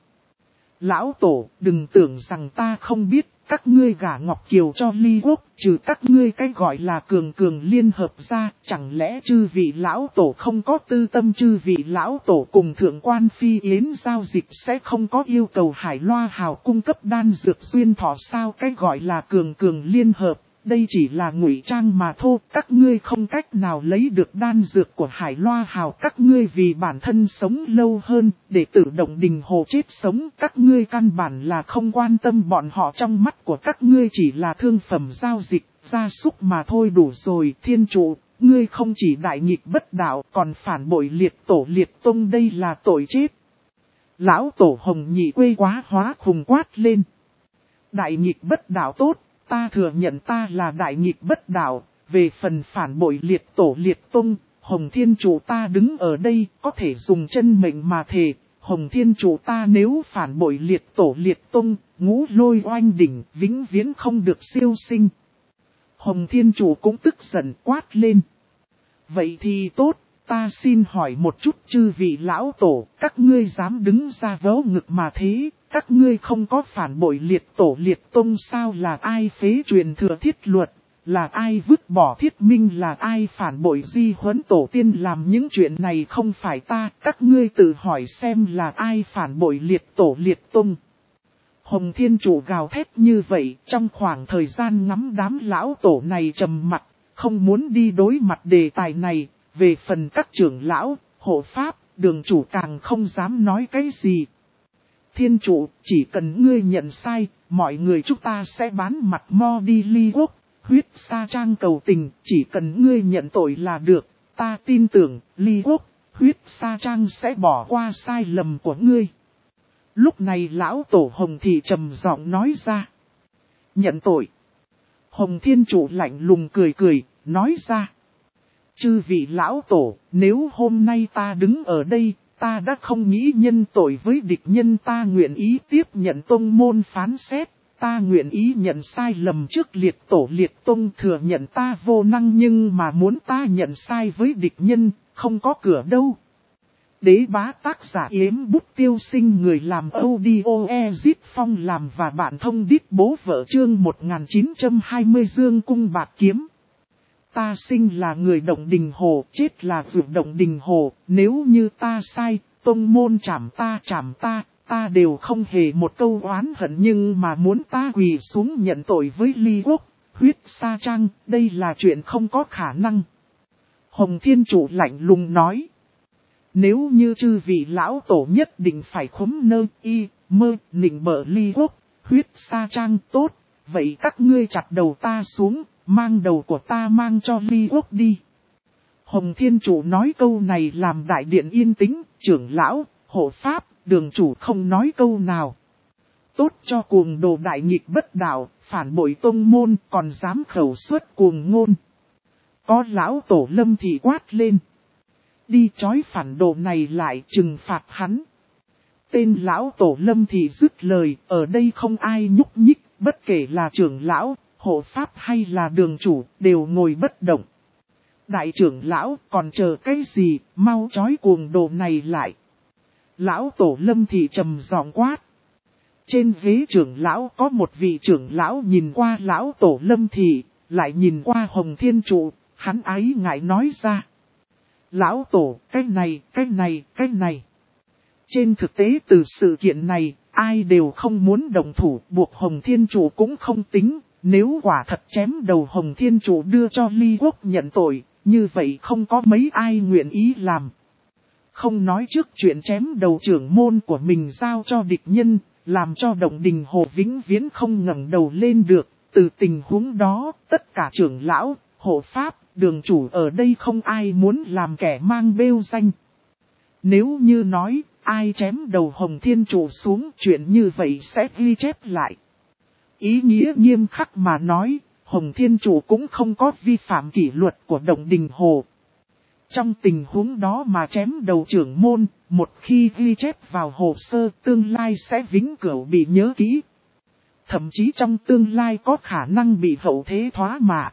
Lão tổ, đừng tưởng rằng ta không biết, các ngươi gả Ngọc Kiều cho Ly Quốc, trừ các ngươi cái gọi là cường cường liên hợp ra, chẳng lẽ chư vị lão tổ không có tư tâm, chư vị lão tổ cùng Thượng quan Phi Yến giao dịch sẽ không có yêu cầu Hải Loa Hào cung cấp đan dược xuyên thọ sao, cái gọi là cường cường liên hợp. Đây chỉ là ngụy trang mà thôi, các ngươi không cách nào lấy được đan dược của Hải Loa Hào, các ngươi vì bản thân sống lâu hơn, để tự Động Đình Hồ chết sống, các ngươi căn bản là không quan tâm bọn họ, trong mắt của các ngươi chỉ là thương phẩm giao dịch, gia súc mà thôi. Đủ rồi. Thiên Trụ, ngươi không chỉ đại nghịch bất đạo, còn phản bội liệt tổ liệt tông, đây là tội chết. Lão tổ Hồng Nhị quê quá hóa khùng quát lên. Đại nghịch bất đạo tốt. Ta thừa nhận ta là đại nghịch bất đạo, về phần phản bội liệt tổ liệt tông, Hồng Thiên Trụ ta đứng ở đây, có thể dùng chân mệnh mà thề, Hồng Thiên Trụ ta nếu phản bội liệt tổ liệt tông, ngũ lôi oanh đỉnh, vĩnh viễn không được siêu sinh. Hồng Thiên Trụ cũng tức giận quát lên. Vậy thì tốt, ta xin hỏi một chút chư vị lão tổ, các ngươi dám đứng ra vớ ngực mà thế? Các ngươi không có phản bội liệt tổ liệt tông sao, là ai phế truyền thừa thiết luật, là ai vứt bỏ thiết minh, là ai phản bội di huấn tổ tiên, làm những chuyện này không phải ta, các ngươi tự hỏi xem là ai phản bội liệt tổ liệt tông. Hồng Thiên Trụ gào thét như vậy, trong khoảng thời gian ngắn đám lão tổ này trầm mặt, không muốn đi đối mặt đề tài này, về phần các trưởng lão, hộ pháp, đường chủ càng không dám nói cái gì. Thiên Trụ, chỉ cần ngươi nhận sai, mọi người chúng ta sẽ bán mặt mo đi Ly Quốc, huyết sa trang cầu tình, chỉ cần ngươi nhận tội là được, ta tin tưởng, Ly Quốc, huyết sa trang sẽ bỏ qua sai lầm của ngươi. Lúc này lão tổ Hồng Thị trầm giọng nói ra. Nhận tội. Hồng Thiên Trụ lạnh lùng cười cười, nói ra. Chư vị lão tổ, nếu hôm nay ta đứng ở đây, ta đã không nghĩ nhân tội với địch nhân, ta nguyện ý tiếp nhận tông môn phán xét, ta nguyện ý nhận sai lầm trước liệt tổ liệt tông, thừa nhận ta vô năng, nhưng mà muốn ta nhận sai với địch nhân, không có cửa đâu. Đế bá tác giả Yếm Bút Tiêu Sinh, người làm audio Ezit Phong làm và bạn thông đít bố vợ, chương 1920 Dương Cung Bạc Kiếm. Ta sinh là người Động Đình Hồ, chết là vượt Động Đình Hồ, nếu như ta sai, tông môn chảm ta, ta đều không hề một câu oán hận, nhưng mà muốn ta quỳ xuống nhận tội với Ly Quốc, huyết sa trang, đây là chuyện không có khả năng. Hồng Thiên Trụ lạnh lùng nói. Nếu như chư vị lão tổ nhất định phải khúm nơ y, mơ, nịnh bợ Ly Quốc, huyết sa trang tốt, vậy các ngươi chặt đầu ta xuống, mang đầu của ta mang cho Ly Quốc đi. Hồng Thiên Trụ nói câu này làm đại điện yên tĩnh, trưởng lão, hộ pháp, đường chủ không nói câu nào. Tốt cho cuồng đồ đại nghịch bất đạo, phản bội tông môn, còn dám khẩu xuất cuồng ngôn. Có lão tổ Lâm Thị quát lên. Đi trói phản đồ này lại, trừng phạt hắn. Tên lão tổ Lâm Thị dứt lời, ở đây không ai nhúc nhích, bất kể là trưởng lão, hộ pháp hay là đường chủ, đều ngồi bất động. Đại trưởng lão còn chờ cái gì, mau trói cuồng đồ này lại. Lão tổ Lâm Thị trầm giọng quát. Trên ghế trưởng lão có một vị trưởng lão nhìn qua lão tổ Lâm Thị, lại nhìn qua Hồng Thiên Trụ, hắn ái ngại nói ra. Lão tổ, cái này. Trên thực tế từ sự kiện này, ai đều không muốn đồng thủ, buộc Hồng Thiên Trụ cũng không tính, nếu quả thật chém đầu Hồng Thiên Trụ đưa cho Ly Quốc nhận tội, như vậy không có mấy ai nguyện ý làm. Không nói trước chuyện chém đầu trưởng môn của mình giao cho địch nhân, làm cho Động Đình Hồ vĩnh viễn không ngẩng đầu lên được. Từ tình huống đó, tất cả trưởng lão, hộ pháp, đường chủ ở đây không ai muốn làm kẻ mang bêu danh. Nếu như nói, ai chém đầu Hồng Thiên Trụ xuống, chuyện như vậy sẽ ghi chép lại. Ý nghĩa nghiêm khắc mà nói, Hồng Thiên Trụ cũng không có vi phạm kỷ luật của Động Đình Hồ. Trong tình huống đó mà chém đầu trưởng môn, một khi ghi chép vào hồ sơ tương lai sẽ vĩnh cửu bị nhớ kỹ. Thậm chí trong tương lai có khả năng bị hậu thế thoá mạ.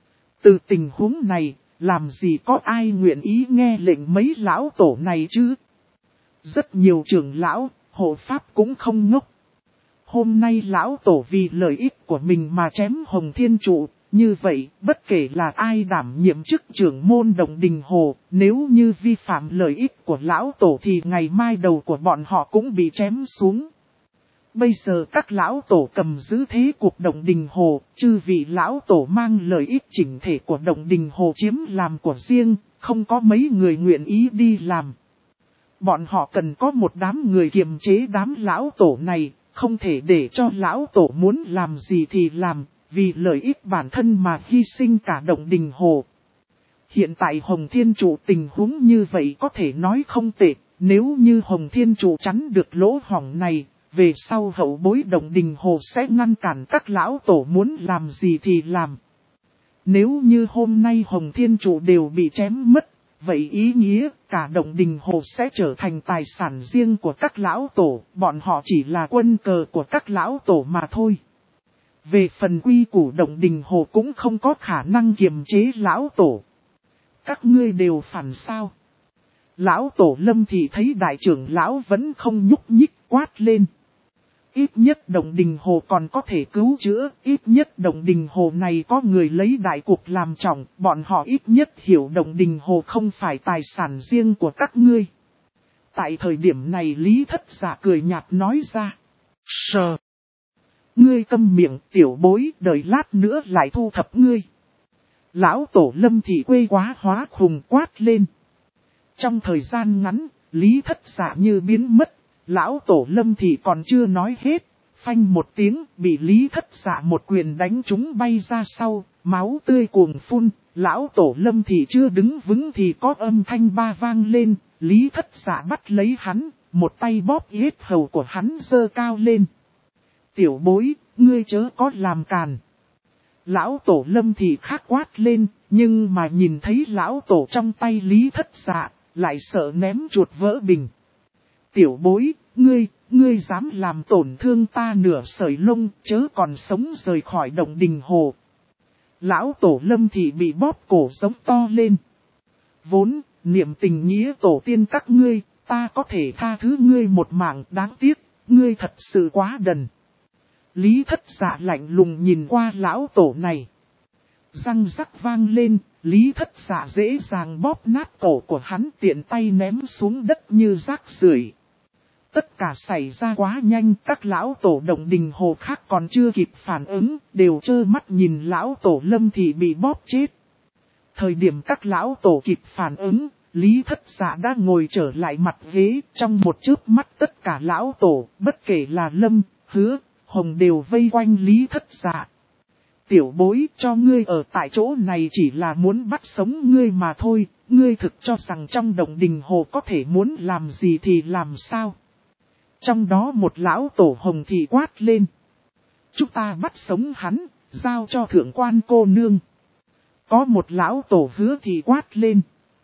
Từ tình huống này, làm gì có ai nguyện ý nghe lệnh mấy lão tổ này chứ? Rất nhiều trưởng lão, hộ pháp cũng không ngốc. Hôm nay lão tổ vì lợi ích của mình mà chém Hồng Thiên Trụ, như vậy bất kể là ai đảm nhiệm chức trưởng môn Động Đình Hồ, nếu như vi phạm lợi ích của lão tổ thì ngày mai đầu của bọn họ cũng bị chém xuống. Bây giờ các lão tổ cầm giữ thế cuộc Động Đình Hồ, chư vị lão tổ mang lợi ích chỉnh thể của Động Đình Hồ chiếm làm của riêng, không có mấy người nguyện ý đi làm. Bọn họ cần có một đám người kiềm chế đám lão tổ này, không thể để cho lão tổ muốn làm gì thì làm, vì lợi ích bản thân mà hy sinh cả Động Đình Hồ. Hiện tại Hồng Thiên Trụ tình huống như vậy có thể nói không tệ, nếu như Hồng Thiên Trụ chắn được lỗ hổng này, về sau hậu bối Động Đình Hồ sẽ ngăn cản các lão tổ muốn làm gì thì làm. Nếu như hôm nay Hồng Thiên Trụ đều bị chém mất, vậy ý nghĩa cả Động Đình Hồ sẽ trở thành tài sản riêng của các lão tổ, bọn họ chỉ là quân cờ của các lão tổ mà thôi. Về phần quy củ Động Đình Hồ cũng không có khả năng kiềm chế lão tổ. Các ngươi đều phản sao? Lão tổ Lâm Thị thấy đại trưởng lão vẫn không nhúc nhích quát lên. Ít nhất Động Đình Hồ còn có thể cứu chữa, ít nhất Động Đình Hồ này có người lấy đại cục làm trọng, bọn họ ít nhất hiểu Động Đình Hồ không phải tài sản riêng của các ngươi. Tại thời điểm này Lý Thất Giả cười nhạt nói ra. Sờ! Ngươi câm miệng tiểu bối, đợi lát nữa lại thu thập ngươi. Lão tổ Lâm Thị quê quá hóa khùng quát lên. Trong thời gian ngắn, Lý Thất Giả như biến mất. Lão tổ Lâm Thị còn chưa nói hết, phanh một tiếng bị Lý Thất Giả một quyền đánh trúng bay ra sau, máu tươi cuồng phun, lão tổ Lâm Thị chưa đứng vững thì có âm thanh ba vang lên, Lý Thất Giả bắt lấy hắn, một tay bóp yết hầu của hắn giơ cao lên. Tiểu bối, ngươi chớ có làm càn. Lão tổ Lâm Thị khát quát lên, nhưng mà nhìn thấy lão tổ trong tay Lý Thất Giả, lại sợ ném chuột vỡ bình. Tiểu bối, ngươi dám làm tổn thương ta nửa sợi lông, chớ còn sống rời khỏi Động Đình Hồ. Lão tổ Lâm Thị bị bóp cổ giống to lên. Vốn, niệm tình nghĩa tổ tiên các ngươi, ta có thể tha thứ ngươi một mạng, đáng tiếc, ngươi thật sự quá đần. Lý Thất Giả lạnh lùng nhìn qua lão tổ này. Răng rắc vang lên, Lý Thất Giả dễ dàng bóp nát cổ của hắn, tiện tay ném xuống đất như rác rưởi. Tất cả xảy ra quá nhanh, các lão tổ Động Đình Hồ khác còn chưa kịp phản ứng, đều trơ mắt nhìn lão tổ Lâm Thị bị bóp chết. Thời điểm các lão tổ kịp phản ứng, Lý Thất Giả đã ngồi trở lại mặt ghế, trong một chớp mắt tất cả lão tổ, bất kể là Lâm, Hứa, Hồng đều vây quanh Lý Thất Giả. Tiểu bối, cho ngươi ở tại chỗ này chỉ là muốn bắt sống ngươi mà thôi, ngươi thực cho rằng trong Động Đình Hồ có thể muốn làm gì thì làm sao? Trong đó một lão tổ Hồng Thị quát lên. Chúng ta bắt sống hắn, giao cho thượng quan cô nương. Có một lão tổ Hứa Thị quát lên.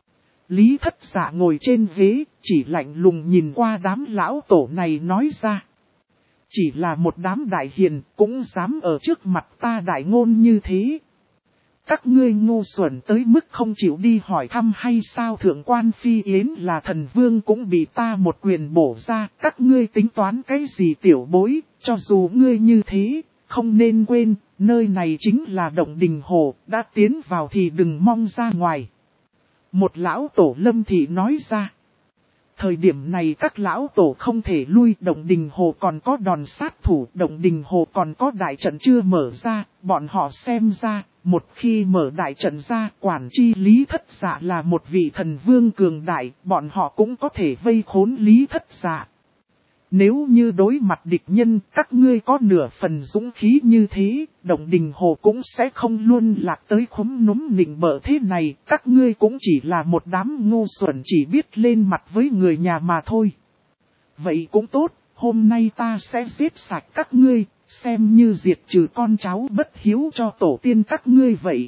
Lý Thất Giả ngồi trên ghế, chỉ lạnh lùng nhìn qua đám lão tổ này nói ra. chỉ là một đám đại hiền, cũng dám ở trước mặt ta đại ngôn như thế. Các ngươi ngu xuẩn tới mức không chịu đi hỏi thăm hay sao? Thượng quan Phi Yến là thần vương cũng bị ta một quyền bổ ra, các ngươi tính toán cái gì tiểu bối, cho dù ngươi như thế, không nên quên, nơi này chính là động đình hồ, đã tiến vào thì đừng mong ra ngoài. Một lão tổ Lâm Thị nói ra. Thời điểm này các lão tổ không thể lui, động đình hồ còn có đòn sát thủ, động đình hồ còn có đại trận chưa mở ra, bọn họ xem ra, một khi mở đại trận ra, quản chi Lý Thất Dạ là một vị thần vương cường đại, bọn họ cũng có thể vây khốn Lý Thất Dạ. Nếu như đối mặt địch nhân, các ngươi có nửa phần dũng khí như thế, động đình hồ cũng sẽ không luôn lạc tới khúm núm nịnh bợ thế này, các ngươi cũng chỉ là một đám ngu xuẩn chỉ biết lên mặt với người nhà mà thôi. Vậy cũng tốt, hôm nay ta sẽ giết sạch các ngươi, xem như diệt trừ con cháu bất hiếu cho tổ tiên các ngươi vậy.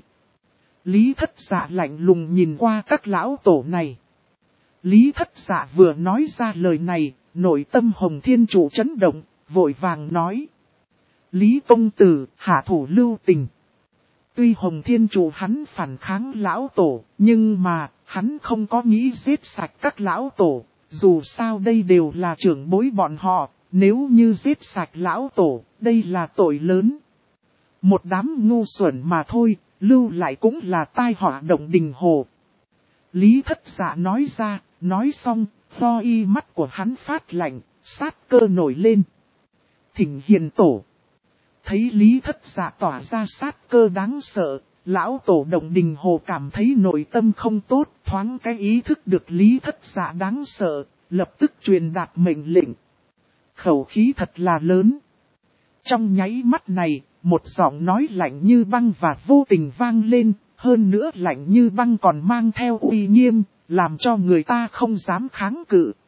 Lý Thất Dạ lạnh lùng nhìn qua các lão tổ này. Lý Thất Dạ vừa nói ra lời này, nội tâm Hồng Thiên Chủ chấn động, vội vàng nói. Lý công tử, hạ thủ lưu tình. Tuy Hồng Thiên Chủ hắn phản kháng lão tổ, nhưng mà, hắn không có nghĩ giết sạch các lão tổ. Dù sao đây đều là trưởng bối bọn họ, nếu như giết sạch lão tổ, đây là tội lớn. Một đám ngu xuẩn mà thôi, lưu lại cũng là tai họa động đình hồ. Lý Thất Dạ nói ra, nói xong, lo y mắt của hắn phát lạnh, sát cơ nổi lên. Thỉnh hiền tổ. Thấy Lý Thất Dạ tỏa ra sát cơ đáng sợ, lão tổ động đình hồ cảm thấy nội tâm không tốt, thoáng cái ý thức được Lý Thất Dạ đáng sợ, lập tức truyền đạt mệnh lệnh. Khẩu khí thật là lớn. Trong nháy mắt này, một giọng nói lạnh như băng và vô tình vang lên, hơn nữa lạnh như băng còn mang theo uy nghiêm, làm cho người ta không dám kháng cự.